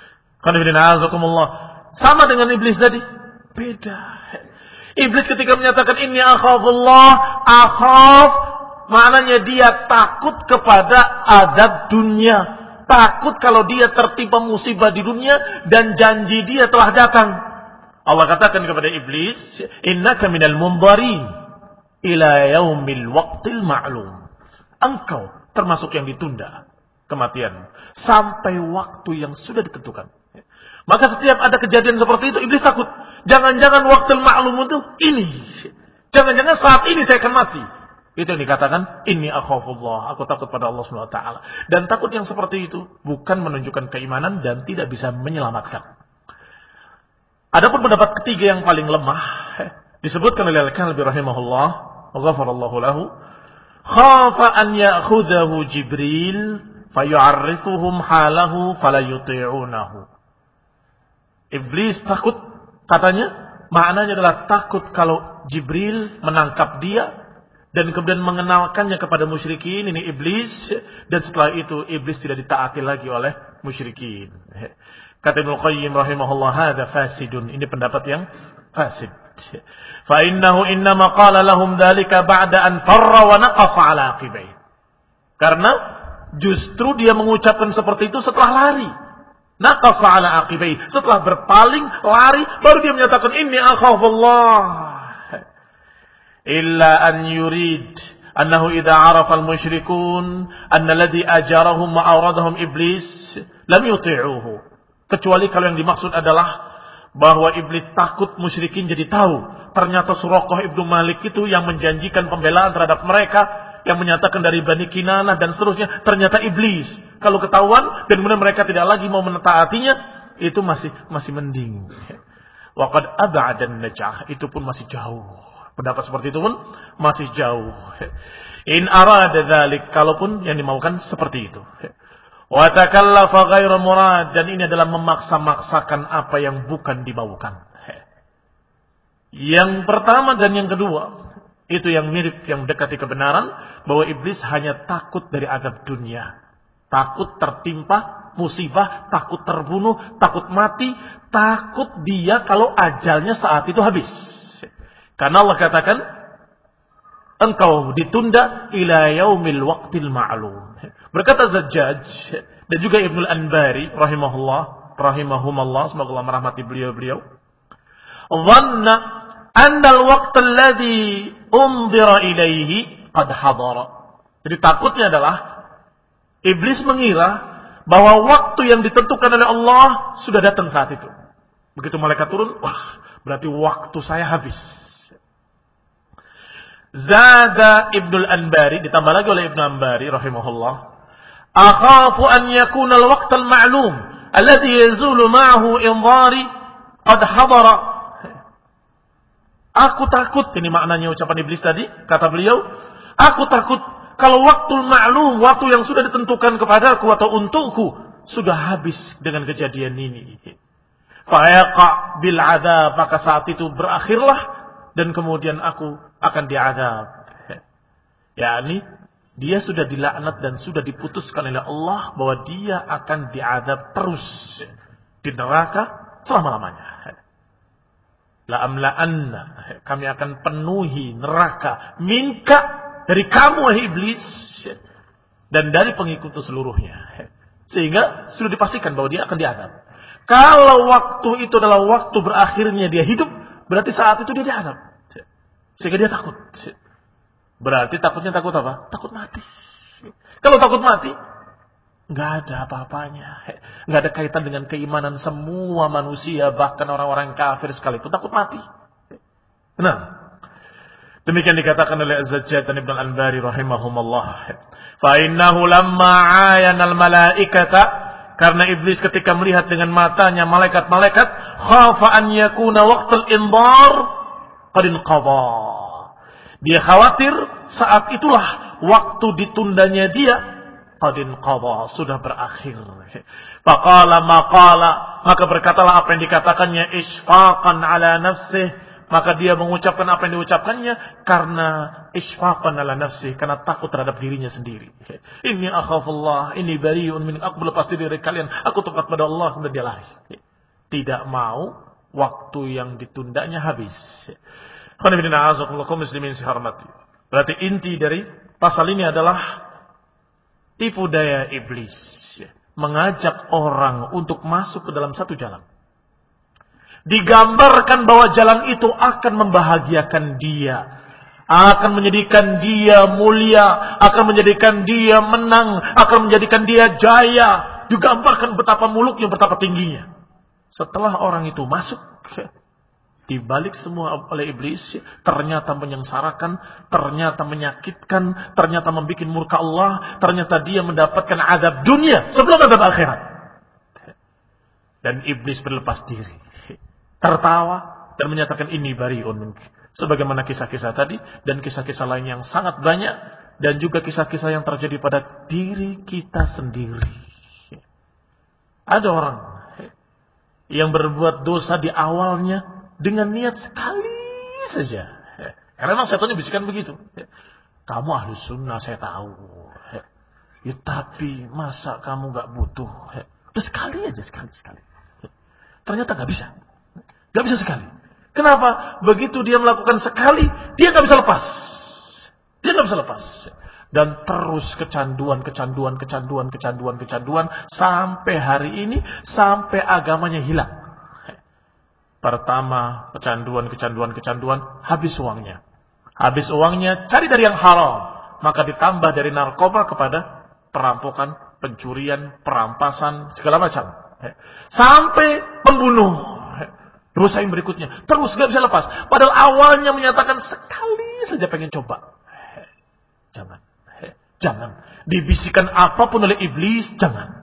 Sama dengan iblis tadi, beda. Iblis ketika menyatakan inni akhafullah, akhaf, maknanya dia takut kepada azab dunia. Takut kalau dia tertimpa musibah di dunia dan janji dia telah datang. Allah katakan kepada iblis, innaka minal munzarin ila yaumil waqtil ma'lum. Engkau termasuk yang ditunda kematian sampai waktu yang sudah ditentukan. Maka setiap ada kejadian seperti itu, iblis takut. Jangan-jangan waqtil ma'lum itu ini. Jangan-jangan saat ini saya akan mati. Itu yang dikatakan, inni akhafullah, aku takut pada Allah subhanahu wa taala. Dan takut yang seperti itu bukan menunjukkan keimanan dan tidak bisa menyelamatkan. Adapun pendapat ketiga yang paling lemah, disebutkan oleh Al-Kalbi rahimahullah, wa ghafarallahu lahu, khafa an ya'khudhahu Jibril fayu'arrifuhum halahu fala yuti'unahu. Iblis takut, katanya, maknanya adalah takut kalau Jibril menangkap dia dan kemudian mengenalkannya kepada musyrikin, ini iblis, dan setelah itu iblis tidak ditaati lagi oleh musyrikin. Kata Ibnu Qayyim rahimahullah, hadza fasidun, ini pendapat yang fasid. Fa innahu innama qala lahum dzalika ba'da an farra wa naqasa ala aqibai. Karena justru dia mengucapkan seperti itu setelah lari. Naqasa ala aqibai, setelah berpaling, lari, baru dia menyatakan inni akhafullah. Illa an yurid annahu idza arafa al-musyrikun anna alladhi ajarahum wa awradahum iblis lam yuti'uhu. Kecuali kalau yang dimaksud adalah bahwa iblis takut musyrikin jadi tahu ternyata Suraqah ibnu Malik itu yang menjanjikan pembelaan terhadap mereka, yang menyatakan dari Bani Kinanah dan seterusnya, ternyata iblis. Kalau ketahuan dan kemudian mereka tidak lagi mau menetaatinya, itu masih masih mending. Wa qad ab'ada an-najah, itu pun masih jauh. Pendapat seperti itu pun masih jauh. In arada dzalik, kalaupun yang dimaukan seperti itu. Wa takallafa ghairu murad, dan ini adalah memaksa-maksakan apa yang bukan dimaukan. Yang pertama dan yang kedua, Itu yang mirip, yang mendekati kebenaran, bahwa iblis hanya takut dari azab dunia. Takut tertimpa musibah, takut terbunuh, takut mati, takut dia kalau ajalnya saat itu habis. Karena Allah katakan, engkau ditunda ila yaumil waqtil ma'lum. Berkata Zajjaj dan juga Ibnu Anbari rahimahullah, rahimahumallah, semoga Allah merahmati beliau-beliau. Dhanna anna al-waqt alladhi undira ilaihi qad hadara. Jadi takutnya adalah iblis mengira bahwa waktu yang ditentukan oleh Allah sudah datang saat itu. Begitu malaikat turun, wah, berarti waktu saya habis. Zada Ibnu Anbari, ditambah lagi oleh Ibnu Anbari rahimahullah, akhafu an yakuna al-waqt al-ma'lum alladhi yazulu ma'ahu indhari qad hadara. Aku takut, ini maknanya ucapan iblis tadi, kata beliau, aku takut kalau waktu ma'lum, waktu yang sudah ditentukan kepadaku atau untukku, sudah habis dengan kejadian ini. Fayaqa bil adzab, maka saat itu berakhirlah dan kemudian aku akan diazab. yakni dia sudah dilaknat dan sudah diputuskan oleh Allah bahwa dia akan diazab terus di neraka selama-lamanya. La amla'anna, kami akan penuhi neraka minka, dari kamu wahai iblis dan dari pengikutmu seluruhnya. Sehingga sudah dipastikan bahwa dia akan diazab. Kalau waktu itu adalah waktu berakhirnya dia hidup, berarti saat itu dia diazab. Sehingga dia takut. Berarti takutnya takut apa? Takut mati. Kalau takut mati, nggak ada apa-apanya. Nggak ada kaitan dengan keimanan semua manusia, bahkan orang-orang kafir sekalipun takut mati. Nah, demikian dikatakan oleh Az-Zajjaj dan Ibnu Anbari rahimahumullah. Fa innahu lamma 'ayana al-malaikata, karena iblis ketika melihat dengan matanya malaikat-malaikat, khafa an yakuna waqtul indhar qad inqadha. Dia khawatir saat itulah waktu ditundanya dia qad inqadha, sudah berakhir. Faqala maqala, maka berkatalah apa yang dikatakannya, isfaqan ala nafsihi, maka dia mengucapkan apa yang diucapkannya karena isfaqan ala nafsi, karena takut terhadap dirinya sendiri. Inni akhafullah, inni bari'un min, aku berlepas diri dari kalian, aku taat pada Allah, kemudian dia lari. Tidak mau waktu yang ditundanya habis. Muslimin sihormati. Berarti inti dari pasal ini adalah tipu daya iblis, mengajak orang untuk masuk ke dalam satu jalan. Digambarkan bahwa jalan itu akan membahagiakan dia, akan menjadikan dia mulia, akan menjadikan dia menang, akan menjadikan dia jaya. Digambarkan betapa muluknya, betapa tingginya. Setelah orang itu masuk, dibalik semua oleh iblis, ternyata menyengsarakan, ternyata menyakitkan, ternyata membuat murka Allah, ternyata dia mendapatkan azab dunia sebelum azab akhirat. Dan iblis berlepas diri, tertawa dan menyatakan ini bari'un minka, sebagaimana kisah-kisah tadi dan kisah-kisah lain yang sangat banyak, dan juga kisah-kisah yang terjadi pada diri kita sendiri. Ada orang yang berbuat dosa di awalnya dengan niat sekali saja, karena memang setannya bisikan begitu, kamu ahlus sunnah saya tahu, ya, tapi masa kamu gak butuh, udah sekali aja, sekali-sekali. Ternyata gak bisa. Gak bisa sekali. Kenapa? Begitu dia melakukan sekali, dia gak bisa lepas. Dia gak bisa lepas. Dan terus kecanduan, kecanduan, kecanduan, kecanduan, kecanduan. Sampai hari ini, sampai agamanya hilang. Pertama, kecanduan, kecanduan, kecanduan. Habis uangnya. Habis uangnya, cari dari yang haram. Maka ditambah dari narkoba kepada perampokan, pencurian, perampasan, segala macam. Sampai membunuh. Dosa yang berikutnya. Terus gak bisa lepas. Padahal awalnya menyatakan sekali saja pengen coba. Jangan. Jangan. Dibisikkan apapun oleh iblis, jangan.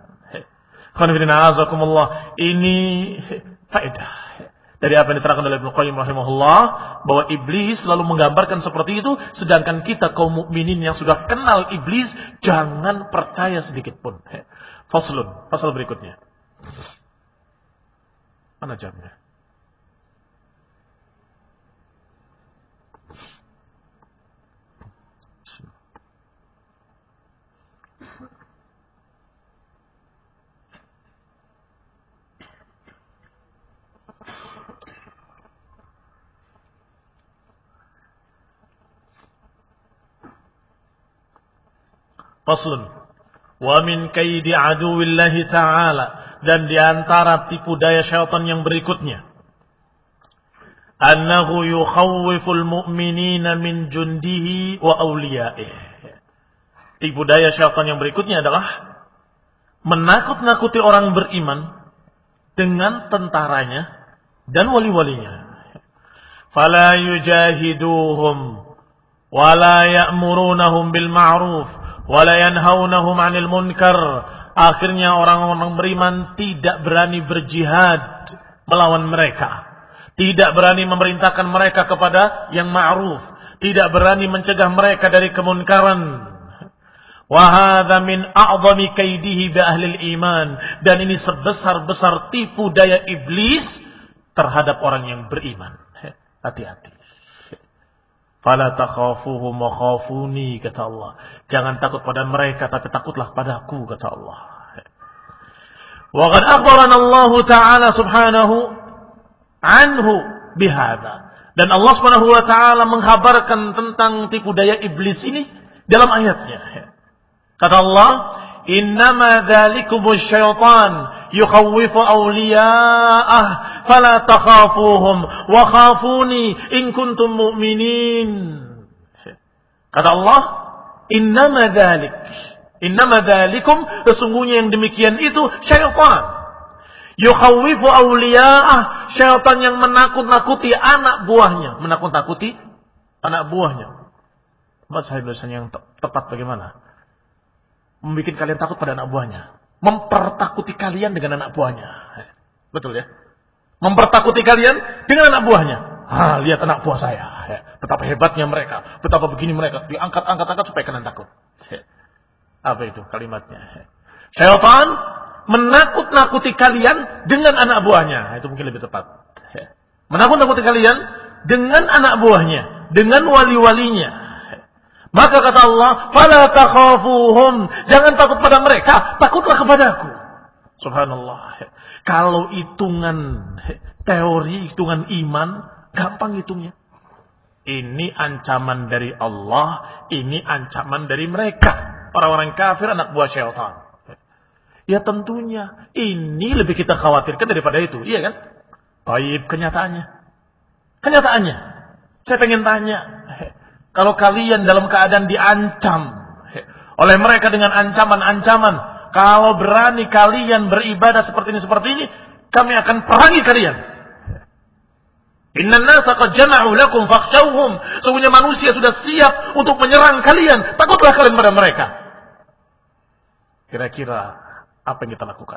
Ini faedah dari apa yang diterangkan oleh Ibnu Qayyim rahimahullah, bahwa iblis selalu menggambarkan seperti itu, sedangkan kita kaum mukminin yang sudah kenal iblis, jangan percaya sedikit pun. Faslun. Fasal berikutnya. Mana jamnya? Faslun. Wa min kaidi aduwillahi ta'ala. Dan di antara tipu daya syaitan yang berikutnya. Annahu yukhawwiful mu'minina min jundihi wa awliya'ih. Tipu daya syaitan yang berikutnya adalah menakut-nakuti orang beriman dengan tentaranya dan wali-walinya. Fala yujahiduhum wa la ya'murunahum bil ma'ruf wa la yanhaunahum 'anil munkar. Akhirnya orang-orang beriman tidak berani berjihad melawan mereka, tidak berani memerintahkan mereka kepada yang ma'ruf, tidak berani mencegah mereka dari kemunkaran. Wa hadza min a'zami kaidihi bi ahli iman, dan ini sebesar-besar tipu daya iblis terhadap orang yang beriman. Hati-hati. Fala takhafuhum wa khafuni, kata Allah. Jangan takut pada mereka, tapi takutlah padaku, kata Allah. Wa qad akhbarana Allah Ta'ala subhanahu anhu bihadza. Dan Allah Subhanahu wa taala mengkhabarkan tentang tipu daya iblis ini dalam ayatnya. Kata Allah, "Innama dzalikumus syaitan yukhawwifu awliya'ah fala takhafuhum wa khafuni in kuntum mu'minin." Kata Allah, "Innama dzalik." Innama dzalikum, sesungguhnya yang demikian itu syaitan. Yukhawwifu awliya'ah, syaitan yang menakut-nakuti anak buahnya, menakut-nakuti anak buahnya. Bahasa Indonesia yang tepat bagaimana? Membikin kalian takut pada anak buahnya. Mempertakuti kalian dengan anak buahnya. Betul ya? Mempertakuti kalian dengan anak buahnya. Ah, lihat anak buah saya. Betapa hebatnya mereka. Betapa begini mereka. Diangkat-angkat-angkat supaya kalian takut. Apa itu kalimatnya? Syaitan menakut-nakuti kalian dengan anak buahnya. Itu mungkin lebih tepat. Menakut-nakuti kalian dengan anak buahnya. Dengan wali-walinya. Maka kata Allah, "Fala takhafuhum." Jangan takut pada mereka, takutlah kepadaku. Subhanallah. Kalau hitungan teori, hitungan iman, gampang hitungnya. Ini ancaman dari Allah, ini ancaman dari mereka. Orang-orang kafir, anak buah syaitan. Ya tentunya, ini lebih kita khawatirkan daripada itu. Iya kan? Baik, kenyataannya. Kenyataannya. Saya pengen tanya. Kalau kalian dalam keadaan diancam oleh mereka dengan ancaman-ancaman, kalau berani kalian beribadah seperti ini, seperti ini, kami akan perangi kalian. Innan nasa qad jama'u lakum fakhshawhum. Sesungguhnya manusia sudah siap untuk menyerang kalian. Takutlah kalian pada mereka. Kira-kira apa yang kita lakukan?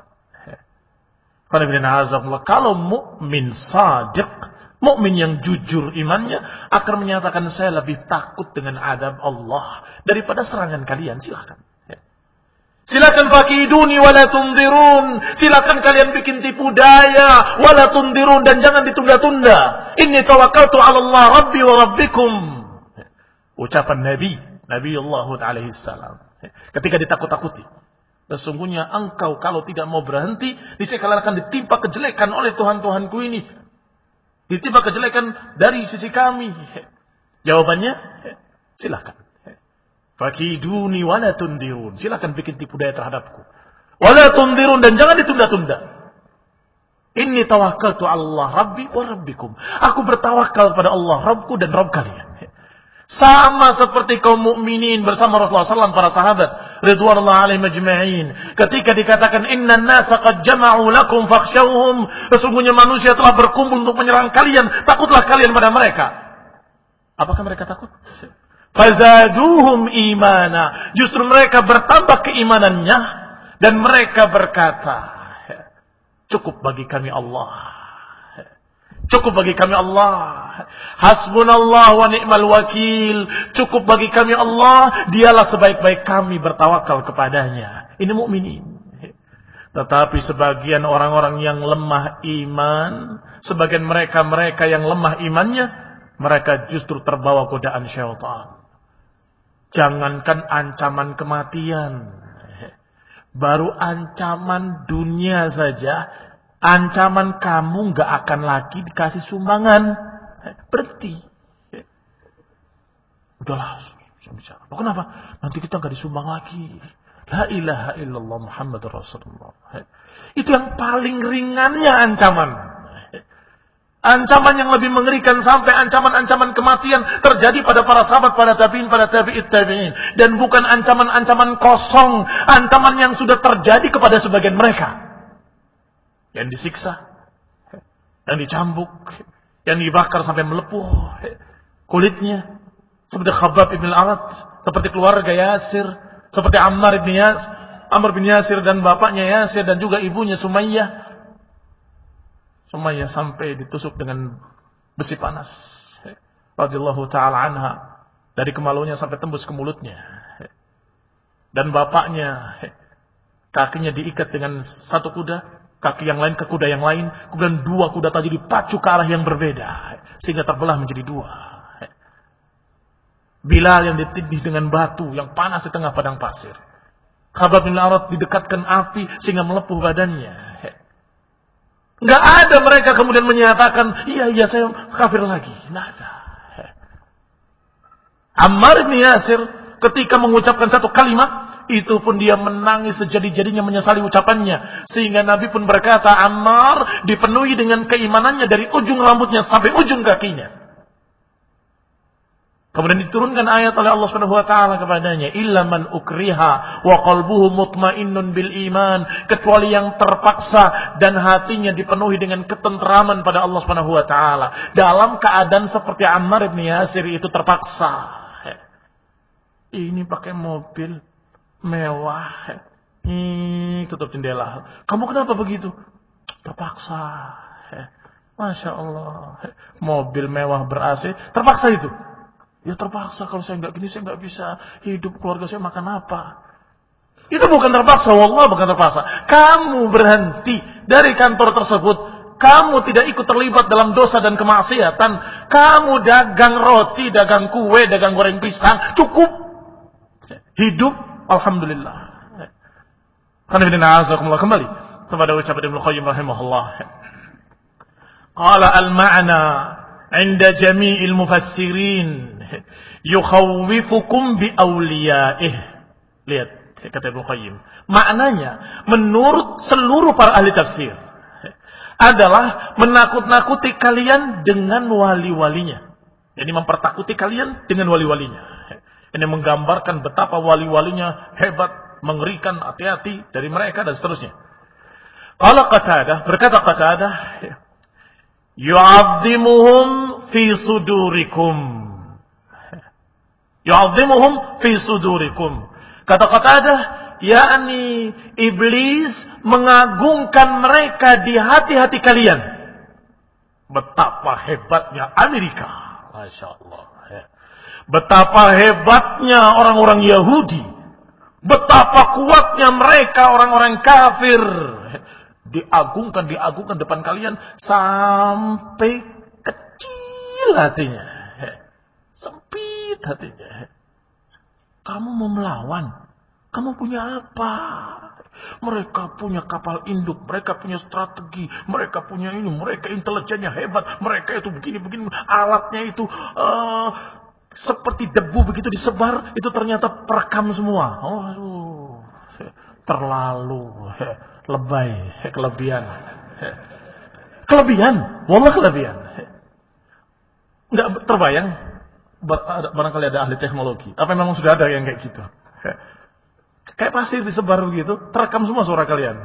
Kalau mukmin sadiq, mukmin yang jujur imannya akan menyatakan, saya lebih takut dengan adab Allah daripada serangan kalian. Silakan. Silakan fakiduni wala tundirun. Silakan kalian bikin tipu daya wala tundirun, dan jangan ditunda-tunda. Inni tawakkaltu 'ala Allah Rabbi wa Rabbikum. Ucapan Nabi, Nabi Allah alaihi salam. Ketika ditakut-takuti. Sesungguhnya engkau kalau tidak mau berhenti, niscaya akan ditimpa kejelekan oleh Tuhan-Tuhanku ini. Ditimpa kejelekan dari sisi kami. Jawabannya, silakan. Fakiduni wala tundirun. Silakan bikin tipu daya terhadapku. Wala tundirun, dan jangan ditunda-tunda. Inni tawakkaltu 'ala Allah Rabbi wa Rabbikum. Aku bertawakal pada Allah Rabbku dan Rabb kalian. Sama seperti kaum mukminin bersama Rasulullah sallallahu alaihi wasallam, para sahabat ridwanullah alaihim ajma'in. Ketika dikatakan innan nasa qad jama'u lakum fakhshawhum, sesungguhnya manusia telah berkumpul untuk menyerang kalian, takutlah kalian pada mereka. Apakah mereka takut? Fazaduhum imana. Justru mereka bertambah keimanannya dan mereka berkata, cukup bagi kami Allah. Cukup bagi kami Allah. Hasbunallah wa ni'mal wakil. Cukup bagi kami Allah. Dialah sebaik-baik kami bertawakal kepadanya. Ini mukminin. Tetapi sebagian orang-orang yang lemah iman, sebagian mereka-mereka yang lemah imannya, mereka justru terbawa godaan syaitan. Jangankan ancaman kematian, baru ancaman dunia saja. Ancaman kamu gak akan lagi dikasih sumbangan. Berhenti. Udahlah, bicara. Loh, kenapa? Nanti kita nggak disumbang lagi. La ilaha illallah Muhammadur Rasulullah. Itu yang paling ringannya ancaman. Ancaman yang lebih mengerikan sampai ancaman-ancaman kematian terjadi pada para sahabat, pada tabi'in, pada tabi'it tabi'in. Dan bukan ancaman-ancaman kosong, ancaman yang sudah terjadi kepada sebagian mereka. Yang disiksa, yang dicambuk, yang dibakar sampai melepuh kulitnya. Seperti Khabbab ibn al-Arat, seperti keluarga Yasir, seperti Ammar bin Yasir, Ammar bin Yasir dan bapaknya Yasir dan juga ibunya Sumayyah. Sumayyah sampai ditusuk dengan besi panas. Radhiyallahu ta'ala anha. Dari kemaluannya sampai tembus ke mulutnya. Dan bapaknya, kakinya diikat dengan satu kuda, kaki yang lain ke kuda yang lain. Kemudian dua kuda tadi dipacu ke arah yang berbeda. Sehingga terbelah menjadi dua. Bilal yang ditindih dengan batu yang panas di tengah padang pasir. Khabbab bin al-Arat didekatkan api sehingga melepuh badannya. Nggak ada mereka kemudian menyatakan, iya, iya saya kafir lagi. Nggak ada. Ammar bin Yasir ketika mengucapkan satu kalimat, itu pun dia menangis sejadi-jadinya menyesali ucapannya. Sehingga Nabi pun berkata, Ammar dipenuhi dengan keimanannya dari ujung rambutnya sampai ujung kakinya. Kemudian diturunkan ayat oleh Allah Subhanahu wa taala kepadanya, illa man ukriha wa qalbuhu mutmainnun bil iman, kecuali yang terpaksa dan hatinya dipenuhi dengan ketenteraman pada Allah Subhanahu wa taala. Dalam keadaan seperti Ammar bin Yasir itu terpaksa. Ini pakai mobil mewah. Ini tutup jendela. Kamu kenapa begitu? Terpaksa. Masya Allah. Mobil mewah ber-A C, terpaksa itu. Ya terpaksa, kalau saya nggak gini saya nggak bisa hidup, keluarga saya makan apa? Itu bukan terpaksa, wallah bukan terpaksa. Kamu berhenti dari kantor tersebut, kamu tidak ikut terlibat dalam dosa dan kemaksiatan. Kamu dagang roti, dagang kue, dagang goreng pisang, cukup hidup, alhamdulillah. Alhamdulillah. Kembali kepada ucapan Ibnu Qayyim rahimahullah. Qala al-ma'na 'inda jami'il mufassirin yukhawwifukum bi awliyaih. Lihat kata Ibnu Qayyim, maknanya menurut seluruh para ahli tafsir adalah menakut-nakuti kalian dengan wali-walinya. Jadi mempertakuti kalian dengan wali-walinya. Ini menggambarkan betapa wali-walinya hebat, mengerikan, hati-hati dari mereka dan seterusnya. Qala Qatadah, berkata Qatadah, yu'azzimuhum fi sudurikum. Yu'azzimuhum fi sudurikum. Kata-kata ada, yakni iblis mengagungkan mereka di hati-hati kalian. Betapa hebatnya Amerika. Masya Allah. Betapa hebatnya orang-orang Yahudi. Betapa kuatnya mereka orang-orang kafir. Diagungkan, diagungkan depan kalian sampai kecil hatinya. Sempit hatinya. Kamu mau melawan? Kamu punya apa? Mereka punya kapal induk, mereka punya strategi, mereka punya ini, mereka intelijennya hebat, mereka itu begini-begini, alatnya itu uh, seperti debu begitu disebar, itu ternyata perekam semua. Oh, aduh, terlalu lebay, kelebihan. Kelebihan, wallah kelebihan. Enggak terbayang. Barangkali ada ahli teknologi. Apa memang sudah ada yang kayak gitu? Kayak pasir disebar begitu, terekam semua suara kalian.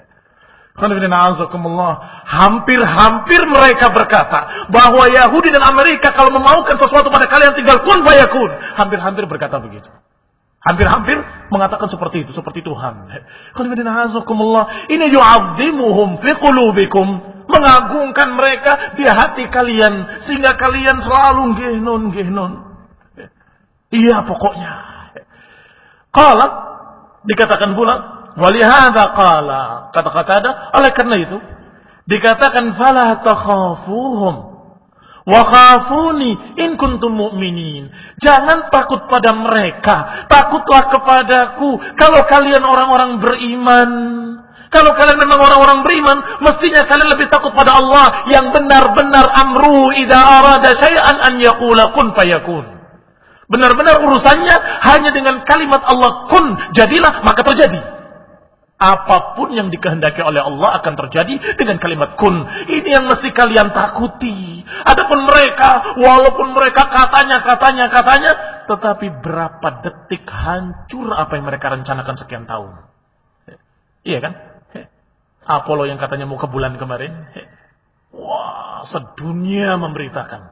Hampir-hampir mereka berkata bahwa Yahudi dan Amerika kalau memaukan sesuatu pada kalian tinggal kun fayakun. Hampir-hampir berkata begitu. Hampir-hampir mengatakan seperti itu, seperti Tuhan. Ini yu'azzimuhum fi qulubikum. Mengagungkan mereka di hati kalian sehingga kalian selalu gehnon gehnon. Iya pokoknya. Qala dikatakan pula walihada qala kata-kata ada oleh karena itu dikatakan fala takhafuhum wa khafuni in kuntum mu'minin. Jangan takut pada mereka, takutlah kepadaku kalau kalian orang-orang beriman. Kalau kalian memang orang-orang beriman, mestinya kalian lebih takut pada Allah yang benar-benar amruhu idza arada syai'an an yaqula kun fayakun. Benar-benar urusannya hanya dengan kalimat Allah kun, jadilah, maka terjadi. Apapun yang dikehendaki oleh Allah akan terjadi dengan kalimat kun. Ini yang mesti kalian takuti. Adapun mereka, walaupun mereka katanya, katanya, katanya, tetapi berapa detik hancur apa yang mereka rencanakan sekian tahun. Iya kan? Apollo yang katanya mau ke bulan kemarin. Wah, sedunia memberitakan.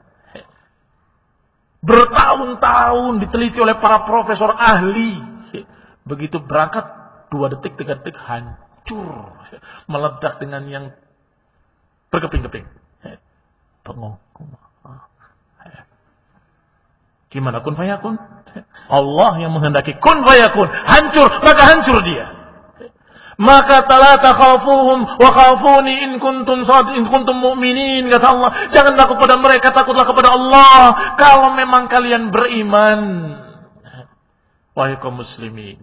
Bertahun-tahun diteliti oleh para profesor ahli. Begitu berangkat, dua detik, tiga detik hancur. Meledak dengan yang berkeping-keping. Bengong. Gimana kun fayakun? Allah yang menghendaki kun fayakun. Hancur, maka hancur dia. Maka la takhafuhum wa khafuni in kuntum shadiqin, in kuntum mu'minin, kata Allah. Jangan takut pada mereka, takutlah kepada Allah kalau memang kalian beriman. Wahai kaum muslimin,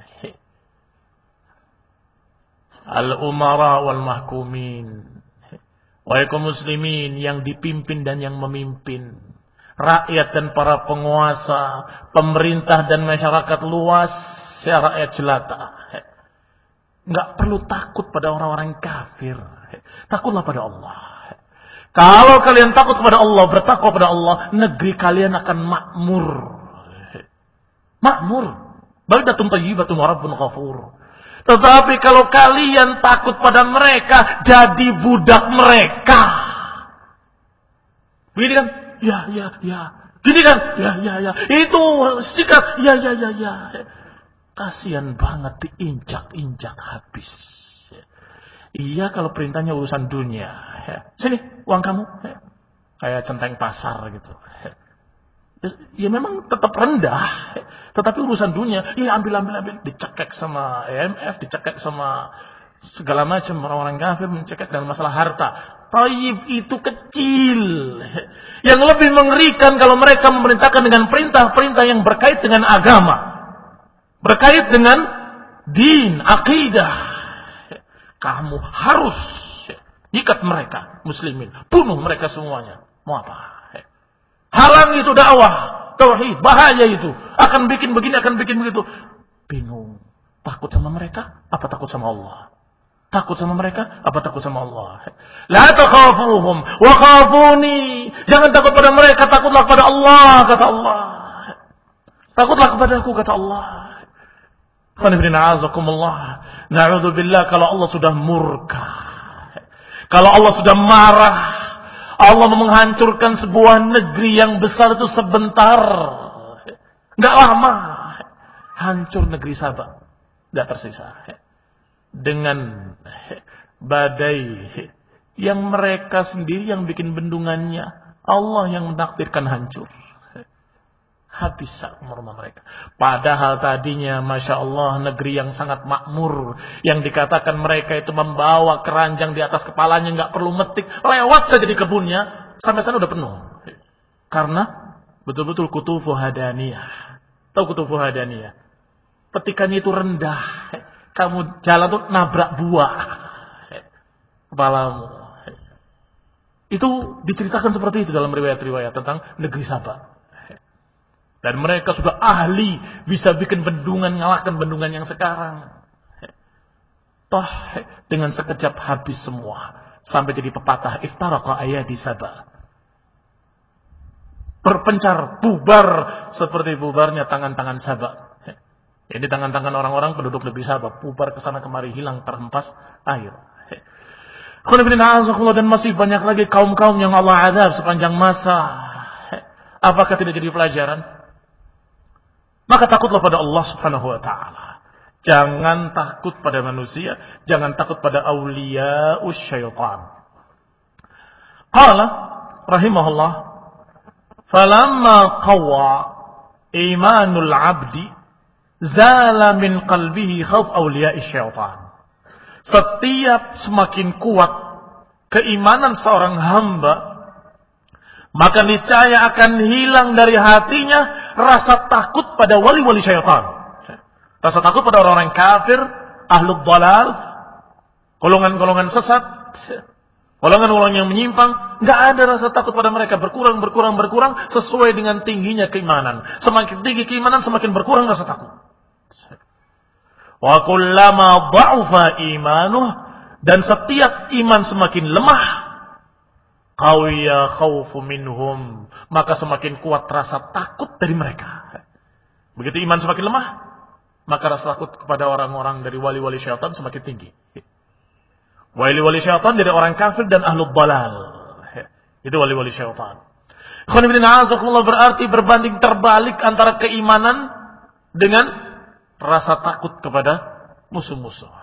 al-umara wal mahkumin, wahai kaum muslimin yang dipimpin dan yang memimpin, rakyat dan para penguasa, pemerintah dan masyarakat luas, ya rakyat jelata. Enggak perlu takut pada orang-orang kafir. Takutlah pada Allah. Kalau kalian takut kepada Allah, bertakwa pada Allah, negeri kalian akan makmur. Makmur. Baldatun thayyibatun wa rabbun ghafur. Tetapi kalau kalian takut pada mereka, jadi budak mereka. Begini kan? Ya, ya, ya. Gini kan? Ya, ya, ya. Itu sikat. Ya, ya, ya, ya. Kasihan banget diinjak-injak habis. Iya kalau perintahnya urusan dunia. Sini uang kamu. Kayak centeng pasar gitu. Ya memang tetap rendah. Tetapi urusan dunia, ya ambil, ambil, ambil. Dicekek sama I M F, dicekek sama segala macam orang-orang kafir, mencekek dalam masalah harta. Taib itu kecil. Yang lebih mengerikan kalau mereka memerintahkan dengan perintah-perintah yang berkait dengan agama. Berkait dengan din, akidah. Kamu harus ikat mereka, muslimin. Bunuh mereka semuanya. Mau apa? Halang itu dakwah, tauhid, bahaya itu. Akan bikin begini, akan bikin begitu. Bingung. Takut sama mereka? Apa takut sama Allah? Takut sama mereka? Apa takut sama Allah? La takhafuhum wa khafuni. Jangan takut pada mereka, takutlah pada Allah, kata Allah. Takutlah kepada aku, kata Allah. Na'udzubillah, kalau Allah sudah murka, kalau Allah sudah marah, Allah menghancurkan sebuah negeri yang besar itu sebentar, nggak lama, hancur negeri Sabah, nggak tersisa dengan badai yang mereka sendiri yang bikin bendungannya, Allah yang menakdirkan hancur. Habis rumah mereka. Padahal tadinya, Masya Allah, negeri yang sangat makmur. Yang dikatakan mereka itu membawa keranjang di atas kepalanya, nggak perlu metik. Lewat saja di kebunnya, sampai sana udah penuh. Karena betul-betul kutufu hadaniyah. Tahu kutufu hadaniyah? Petikannya itu rendah. Kamu jalan tuh nabrak buah kepalamu. Itu diceritakan seperti itu dalam riwayat-riwayat tentang negeri Sabah. Dan mereka sudah ahli bisa bikin bendungan, ngalahkan bendungan yang sekarang. Toh dengan sekejap habis semua. Sampai jadi pepatah, iftaraqa ayadi Sabah. Berpencar, bubar seperti bubarnya tangan-tangan Sabah. Ini tangan-tangan orang-orang penduduk negeri Sabah. Bubar kesana kemari, hilang terhempas air. Dan masih banyak lagi kaum-kaum yang Allah azab sepanjang masa. Apakah tidak jadi pelajaran? Maka takutlah pada Allah subhanahu wa ta'ala. Jangan takut pada manusia. Jangan takut pada awliya'us syaitan. Qala rahimahullah, falamma qawwa imanul abdi zala min qalbihi khawf awliya'is syaitan. Setiap semakin kuat keimanan seorang hamba, maka niscaya akan hilang dari hatinya rasa takut pada wali-wali syaitan. Rasa takut pada orang-orang kafir, ahlul dhalal, golongan-golongan sesat, Golongan-golongan yang menyimpang, nggak ada rasa takut pada mereka, berkurang, berkurang, berkurang sesuai dengan tingginya keimanan. Semakin tinggi keimanan, semakin berkurang rasa takut. Wa kullama dha'ufa imanuh, dan setiap iman semakin lemah, qawiya khaufu minhum, maka semakin kuat rasa takut dari mereka. Begitu iman semakin lemah, maka rasa takut kepada orang-orang dari wali-wali syaitan semakin tinggi. Wali-wali syaitan dari orang kafir dan ahlul dalal. Itu wali-wali syaitan. Khonifuddin berarti berbanding terbalik antara keimanan dengan rasa takut kepada musuh-musuh.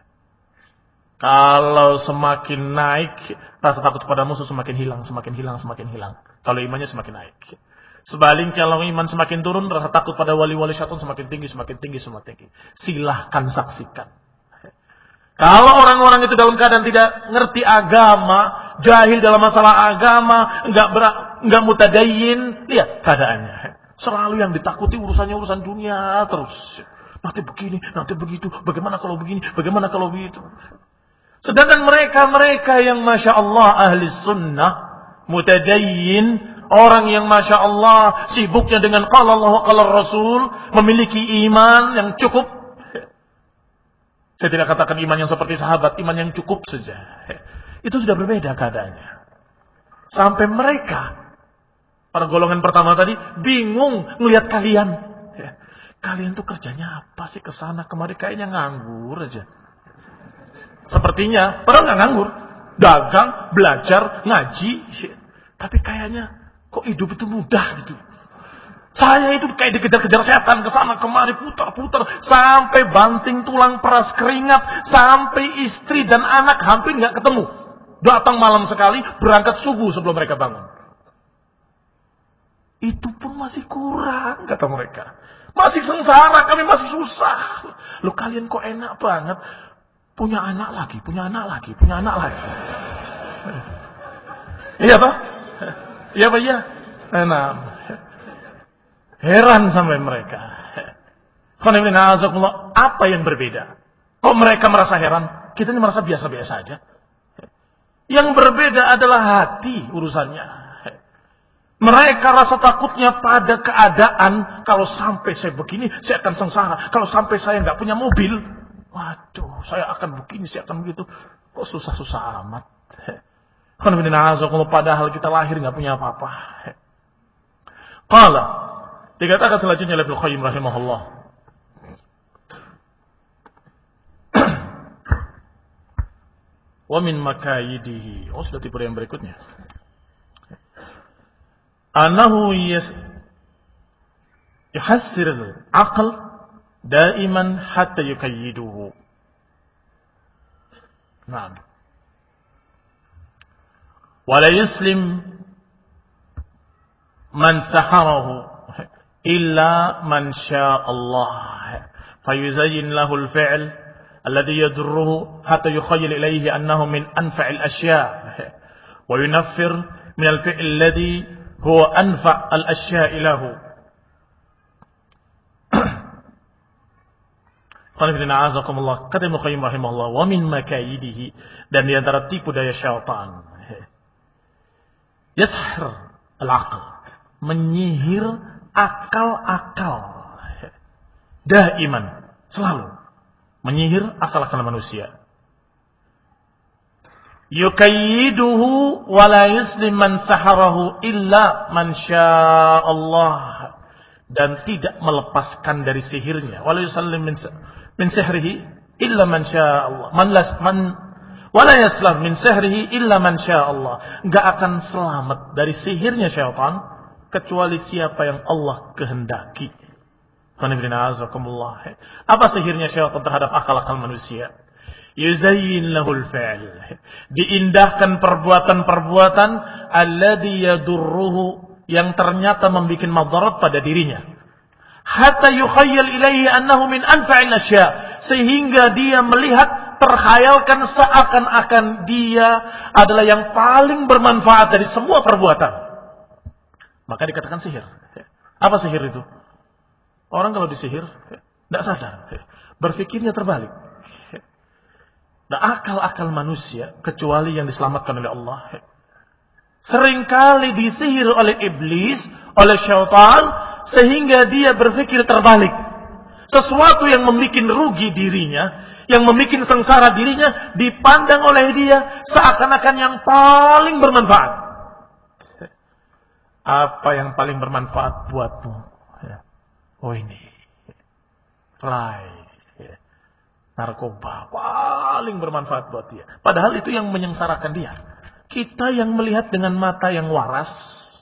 Kalau semakin naik, rasa takut kepada musuh semakin hilang, semakin hilang, semakin hilang. Kalau imannya semakin naik. Sebaliknya kalau iman semakin turun, rasa takut pada wali-wali syaitan semakin tinggi, semakin tinggi, semakin tinggi. Silahkan saksikan. Kalau orang-orang itu dalam keadaan tidak ngerti agama, jahil dalam masalah agama, enggak ber, enggak mutadayyin, lihat keadaannya. Selalu yang ditakuti urusannya urusan dunia terus. Nanti begini, nanti begitu, bagaimana kalau begini, bagaimana kalau begitu. Sedangkan mereka-mereka yang Masya Allah ahli sunnah, mutadayyin, orang yang Masya Allah sibuknya dengan qala Allah qala Rasul, memiliki iman yang cukup. Saya tidak katakan iman yang seperti sahabat, iman yang cukup saja. Itu sudah berbeda keadaannya. Sampai mereka, para golongan pertama tadi, bingung melihat kalian. Kalian tuh kerjanya apa sih kesana kemari, kayaknya nganggur aja. Sepertinya, padahal nggak nganggur. Dagang, belajar, ngaji. Tapi kayaknya, kok hidup itu mudah gitu. Saya itu kayak dikejar-kejar setan, kesana kemari, putar-putar, sampai banting tulang, peras keringat, sampai istri dan anak hampir nggak ketemu. Datang malam sekali, berangkat subuh sebelum mereka bangun. Itu pun masih kurang, kata mereka. Masih sengsara, kami masih susah. Loh kalian kok enak banget. Punya anak lagi, punya anak lagi, punya anak lagi. Iya Pak? Iya Pak, iya. Enak. Heran sampai mereka. Apa yang berbeda? Kok mereka merasa heran? Kita ini merasa biasa-biasa aja. Yang berbeda adalah hati urusannya. Mereka rasa takutnya pada keadaan, kalau sampai saya begini, saya akan sengsara. Kalau sampai saya nggak punya mobil, waduh, saya akan begini, saya akan begitu. Kok susah-susah amat. Padahal kita lahir nggak punya apa-apa. Qala, dikatakan selanjutnya oleh Ibnu Qayyim rahimahullah. Wa min makayidihi. Oh, sudah tipe yang berikutnya. Anahu yas yuhassir al-aql daiman hatta yukayyiduhu. Naam. Wa la yuslim man saharahu إلا من شاء الله فيزين له الفعل الذي يضره حتى يخيل إليه أنه من أنفع الأشياء وينفر من الفعل الذي هو أنفع الأشياء له. Kata Ibnu Qayyim rahimahullah, wa min makaidihi, dan di antara tipu daya syaitan, yashir al-aql, menyihir akal-akal, daiman, selalu menyihir akal-akal manusia. Yukayyiduhu wa la yuslim man saharahu illa man sya'allah, dan tidak melepaskan dari sihirnya. Wa la yusallim min min sihrihi illa man sya'allah. Man las man wa la yaslam min sihrihi illa man sya'allah. Enggak akan selamat dari sihirnya syaitan kecuali siapa yang Allah kehendaki. Apa sihirnya syaitan terhadap akal-akal manusia? Yuzayyin lahul fi'l. Diindahkan perbuatan-perbuatan alladhi yadurruhu, yang ternyata membuat madarat pada dirinya. Hatta yukhayyal ilaihi annahu min anfa'il asya', sehingga dia melihat, terkhayalkan seakan-akan dia adalah yang paling bermanfaat dari semua perbuatan. Maka dikatakan sihir. Apa sihir itu? Orang kalau disihir, tidak sadar. Berpikirnya terbalik. Nah, akal-akal manusia, kecuali yang diselamatkan oleh Allah, seringkali disihir oleh iblis, oleh syaitan, sehingga dia berpikir terbalik. Sesuatu yang membuat rugi dirinya, yang membuat sengsara dirinya, dipandang oleh dia seakan-akan yang paling bermanfaat. Apa yang paling bermanfaat buatmu? Oh ini, rai, narkoba, paling bermanfaat buat dia. Padahal itu yang menyengsarakan dia. Kita yang melihat dengan mata yang waras,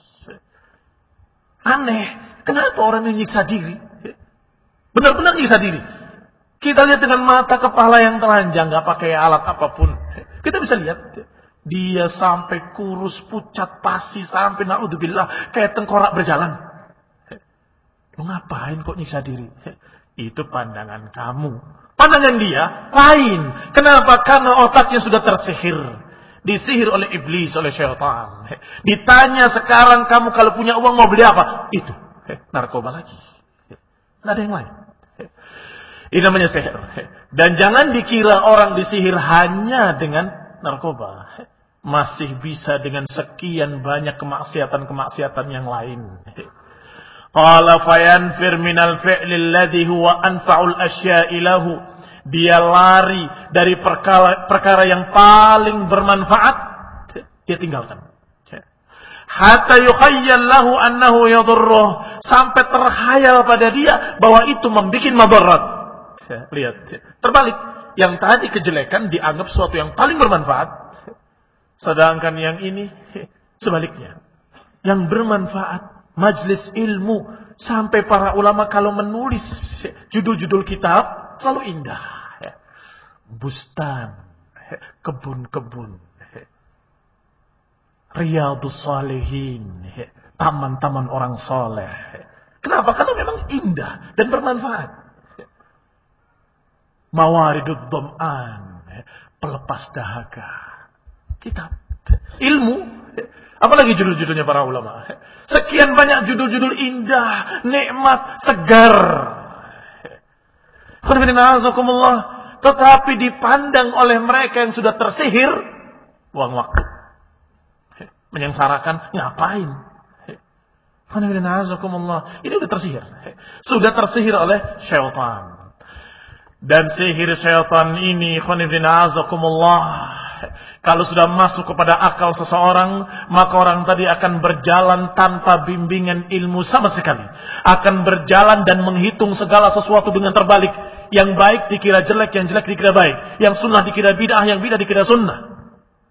aneh, kenapa orang ini nyiksa diri? Benar-benar nyiksa diri. Kita lihat dengan mata kepala yang telanjang, gak pakai alat apapun. Kita bisa lihat, dia sampai kurus, pucat, pasi, sampai na'udzubillah, kayak tengkorak berjalan. Lu ngapain kok nyiksa diri? Itu pandangan kamu. Pandangan dia lain. Kenapa? Karena otaknya sudah tersihir. Disihir oleh iblis, oleh syaitan. Ditanya sekarang kamu kalau punya uang mau beli apa? Itu. Narkoba lagi. Nggak ada yang lain. Ini namanya sihir. Dan jangan dikira orang disihir hanya dengan narkoba. Masih bisa dengan sekian banyak kemaksiatan-kemaksiatan yang lain. Qala fayanfir minal fi'li alladhi huwa anfa'ul asya'i lahu. Dia lari dari perkara, perkara yang paling bermanfaat, dia tinggalkan. Hatta yukhayyal lahu annahu yadurruh, sampai terhayal pada dia bahwa itu membuat madarat. Lihat, terbalik. Yang tadi kejelekan dianggap sesuatu yang paling bermanfaat, sedangkan yang ini sebaliknya. Yang bermanfaat, majlis ilmu, sampai para ulama kalau menulis judul-judul kitab selalu indah. Bustan, kebun-kebun, Riyadhus Shalihin, taman-taman orang soleh. Kenapa? Karena memang indah dan bermanfaat. Mawaridud Dham'an, pelepas dahaga. Kitab, ilmu, apalagi judul-judulnya para ulama. Sekian banyak judul-judul indah, nikmat, segar. Tetapi dipandang oleh mereka yang sudah tersihir, buang waktu. Menyengsarakan, ngapain? Ini sudah tersihir. Sudah tersihir oleh syaitan. Dan sihir syaitan ini, kalau sudah masuk kepada akal seseorang, maka orang tadi akan berjalan tanpa bimbingan ilmu sama sekali. Akan berjalan dan menghitung segala sesuatu dengan terbalik. Yang baik dikira jelek, yang jelek dikira baik. Yang sunnah dikira bid'ah, yang bid'ah dikira sunnah.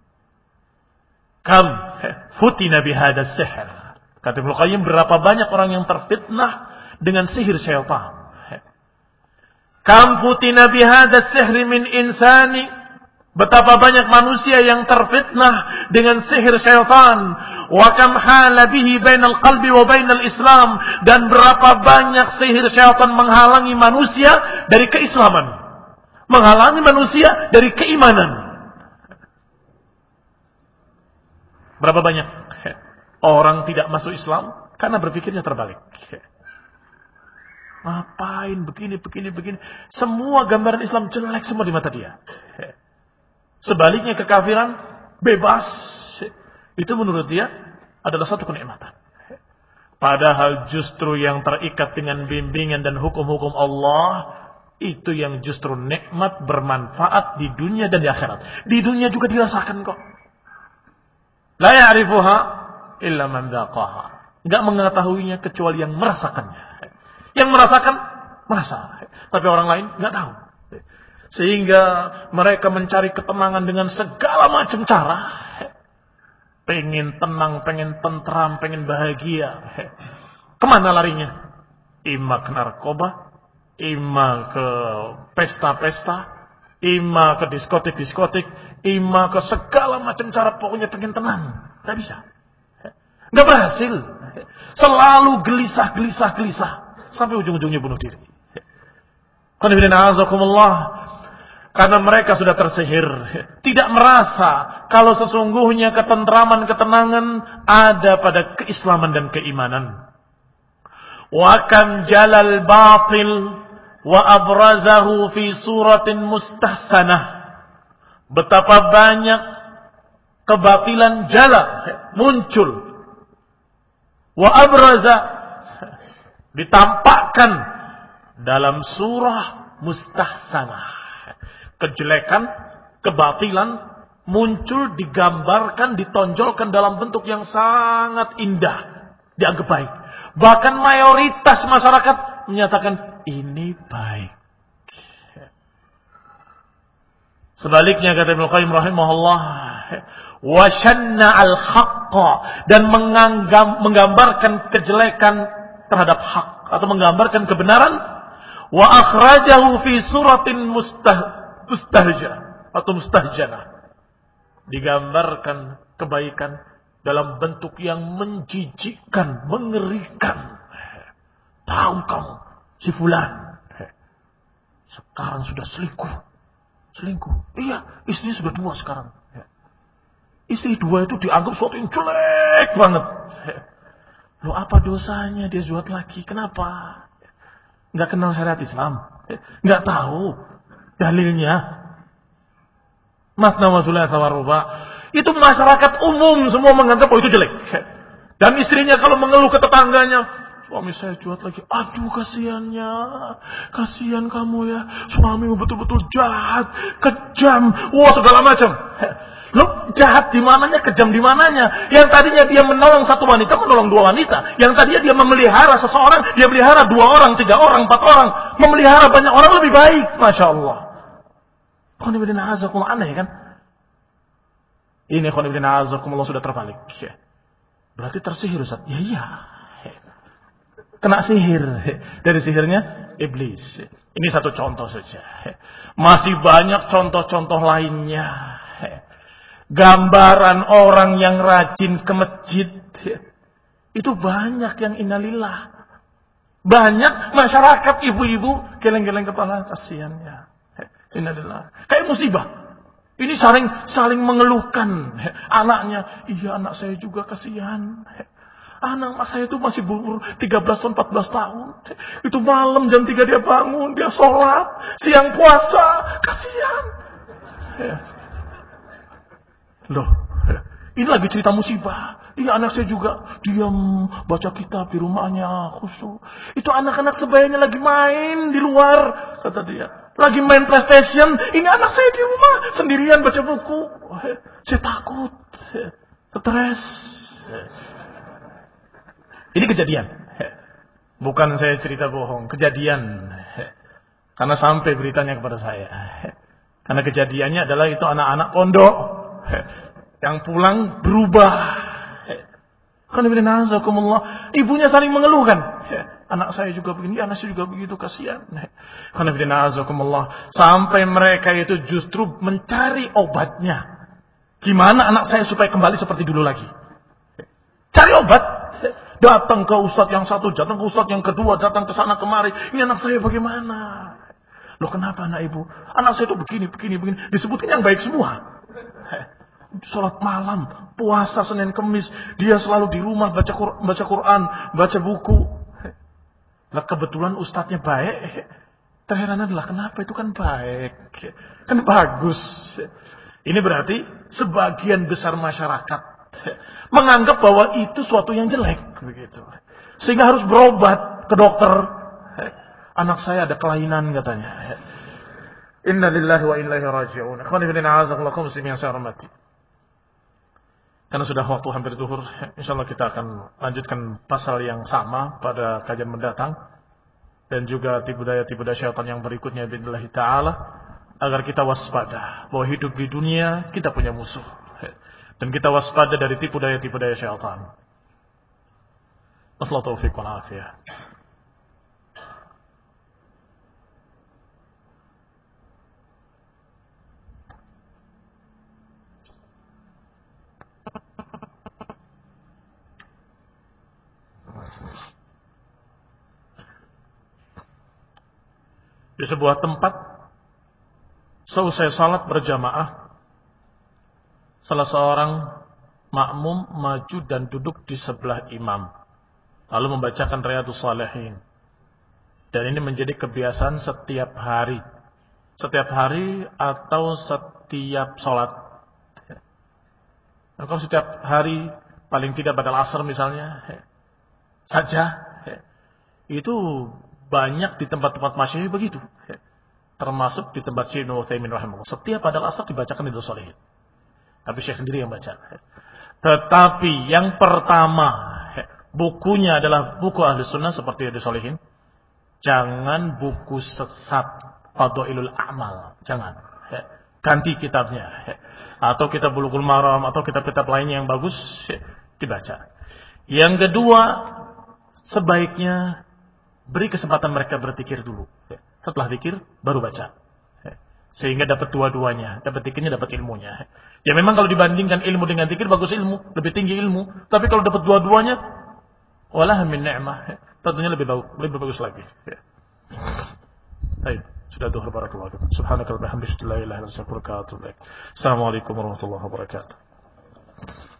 Kam futina bihada sihir. Kata Ibnu Qayyim, berapa banyak orang yang terfitnah dengan sihir syaitan. Kam futina bihada sihri min insani. Betapa banyak manusia yang terfitnah dengan sihir syaitan. Wa kam hala bihi bainal qalbi wa bainal Islam. Dan berapa banyak sihir syaitan menghalangi manusia dari keislaman. Menghalangi manusia dari keimanan. Berapa banyak orang tidak masuk Islam karena berpikirnya terbalik. Ngapain begini, begini, begini. Semua gambaran Islam jelek semua di mata dia. Sebaliknya kekafiran bebas. Itu menurut dia adalah satu kenikmatan. Padahal justru yang terikat dengan bimbingan dan hukum-hukum Allah, itu yang justru nikmat bermanfaat di dunia dan di akhirat. Di dunia juga dirasakan kok. La ya'rifuha illa man dzaqaha. Enggak mengetahuinya kecuali yang merasakannya. Yang merasakan merasa, tapi orang lain enggak tahu. Sehingga mereka mencari ketenangan dengan segala macam cara. Pengen tenang, pengen tentram, pengen bahagia. Kemana larinya? Ima ke narkoba, ima ke pesta-pesta, ima ke diskotik-diskotik, ima ke segala macam cara, pokoknya pengen tenang. Gak bisa. Gak berhasil. Selalu gelisah, gelisah, gelisah. Sampai ujung-ujungnya bunuh diri. Karena mereka sudah tersihir. Tidak merasa kalau sesungguhnya ketentraman, ketenangan ada pada keislaman dan keimanan. Wa kam jalal batil wa abrazahu fi suratin mustahsanah. Betapa banyak kebatilan jala muncul. Wa abraza, ditampakkan dalam surah mustahsanah. Kejelekan, kebatilan muncul, digambarkan, ditonjolkan dalam bentuk yang sangat indah, dianggap baik. Bahkan mayoritas masyarakat menyatakan ini baik. Sebaliknya kata Ibnu Qayyim rahimahullah, wasyanna al-haqqa, dan menganggam, menggambarkan kejelekan terhadap hak atau menggambarkan kebenaran, wa akhrajahu fi suratin mustah mustahja atau mustahjana, digambarkan kebaikan dalam bentuk yang menjijikkan, mengerikan. Tahu kamu si fulan sekarang sudah selingkuh. Selingkuh. Iya, istrinya sudah dua sekarang. Istri dua itu dianggap sesuatu yang jelek banget. Loh, apa dosanya dia zuhud lagi? Kenapa? Nggak kenal syariat Islam. Nggak tahu dalilnya. Masna wa thulatha wa ruba'. Itu masyarakat umum semua menganggap oh itu jelek. Dan istrinya kalau mengeluh ke tetangganya, suami saya jual lagi. Aduh, kasihannya. Kasihan kamu ya. Suamimu betul-betul jahat, kejam, wah segala macam. Loh, jahat di mananya, kejam di mananya? Yang tadinya dia menolong satu wanita, menolong dua wanita. Yang tadinya dia memelihara seseorang, dia melihara dua orang, tiga orang, empat orang. Memelihara banyak orang lebih baik. Masya Allah. Khonibidin azakumullah, aneh kan? Ini khonibidin azakumullah sudah terbalik. Berarti tersihir, Ustaz. Ya iya. Kena sihir. Dari sihirnya iblis. Ini satu contoh saja. Masih banyak contoh-contoh lainnya. Gambaran orang yang rajin ke masjid. Itu banyak yang innalillah. Banyak masyarakat ibu-ibu geleng-geleng kepala, kasihannya. Innalillah. Kayak musibah. Ini saling saling mengeluhkan anaknya. Iya, anak saya juga kasihan. Anak saya itu masih berumur tiga belas tahun, empat belas tahun. Itu malam jam tiga dia bangun, dia sholat, siang puasa, kasihan. Ya. Loh, ini lagi cerita musibah. Iya, anak saya juga diam baca kitab di rumahnya, khusyuk. Itu anak-anak sebayanya lagi main di luar, kata dia. Lagi main PlayStation, ini anak saya di rumah sendirian baca buku. Saya takut, stres. Ini kejadian. Bukan saya cerita bohong, kejadian. Karena sampai beritanya kepada saya. Karena kejadiannya adalah itu anak-anak pondok yang pulang berubah. Ibunya saling mengeluhkan. Anak saya juga begini, anak saya juga begitu, kasihan. Sampai mereka itu justru mencari obatnya. Gimana anak saya supaya kembali seperti dulu lagi? Cari obat. Datang ke ustadz yang satu, datang ke ustadz yang kedua, datang ke sana kemari. Ini anak saya bagaimana? Loh, kenapa anak ibu? Anak saya itu begini, begini, begini. Disebutin yang baik semua. Salat malam, puasa Senin Kemis, dia selalu di rumah baca Quran, baca Quran, baca buku. Lah kebetulan ustadznya baik. Terheran adalah kenapa itu kan baik, kan bagus. Ini berarti sebagian besar masyarakat menganggap bahwa itu suatu yang jelek, begitu. Sehingga harus berobat ke dokter. Anak saya ada kelainan katanya. Inna lillahi wa inna ilaihi raji'un. Ikhwani fillah, a'azakumullah muslimin yang saya hormati. Karena sudah waktu hampir zuhur, insyaallah kita akan lanjutkan pasal yang sama pada kajian mendatang, dan juga tipu daya-tipu daya syaitan yang berikutnya billahi taala, agar kita waspada bahwa hidup di dunia kita punya musuh, dan kita waspada dari tipu daya-tipu daya syaitan. Wassalatu taufiq wal afiyah. Di sebuah tempat, selesai salat berjamaah, salah seorang makmum maju dan duduk di sebelah imam, lalu membacakan Riyadhus Shalihin. Dan ini menjadi kebiasaan setiap hari. setiap hari atau setiap sholat? Nah, kalau setiap hari, paling tidak pada asar misalnya, saja, itu banyak di tempat-tempat masyhur begitu. Termasuk di tempat Syekh Ibnu Utsaimin rahimahullah. Setiap pada asar dibacakan Riyadhus Shalihin. Tapi Syekh sendiri yang baca. Tetapi yang pertama, bukunya adalah buku Ahli Sunnah seperti Riyadhus Shalihin. Jangan buku sesat, Fadhailul A'mal. Jangan. Ganti kitabnya. Atau kitab Bulughul Maram, atau kitab-kitab lainnya yang bagus, dibaca. Yang kedua, sebaiknya beri kesempatan mereka berzikir dulu. Setelah zikir, baru baca. Sehingga dapat dua-duanya. Dapat zikirnya, dapat ilmunya. Ya memang kalau dibandingkan ilmu dengan zikir, bagus ilmu. Lebih tinggi ilmu. Tapi kalau dapat dua-duanya, walah min ni'mah. Tentunya lebih bagus, lebih bagus lagi. Baik. Sudah duhur barakallahu fikum. Subhanakallahumma wa bihamdika, la ilaha illa anta, astaghfiruka wa atubu ilaik. Assalamualaikum warahmatullahi wabarakatuh.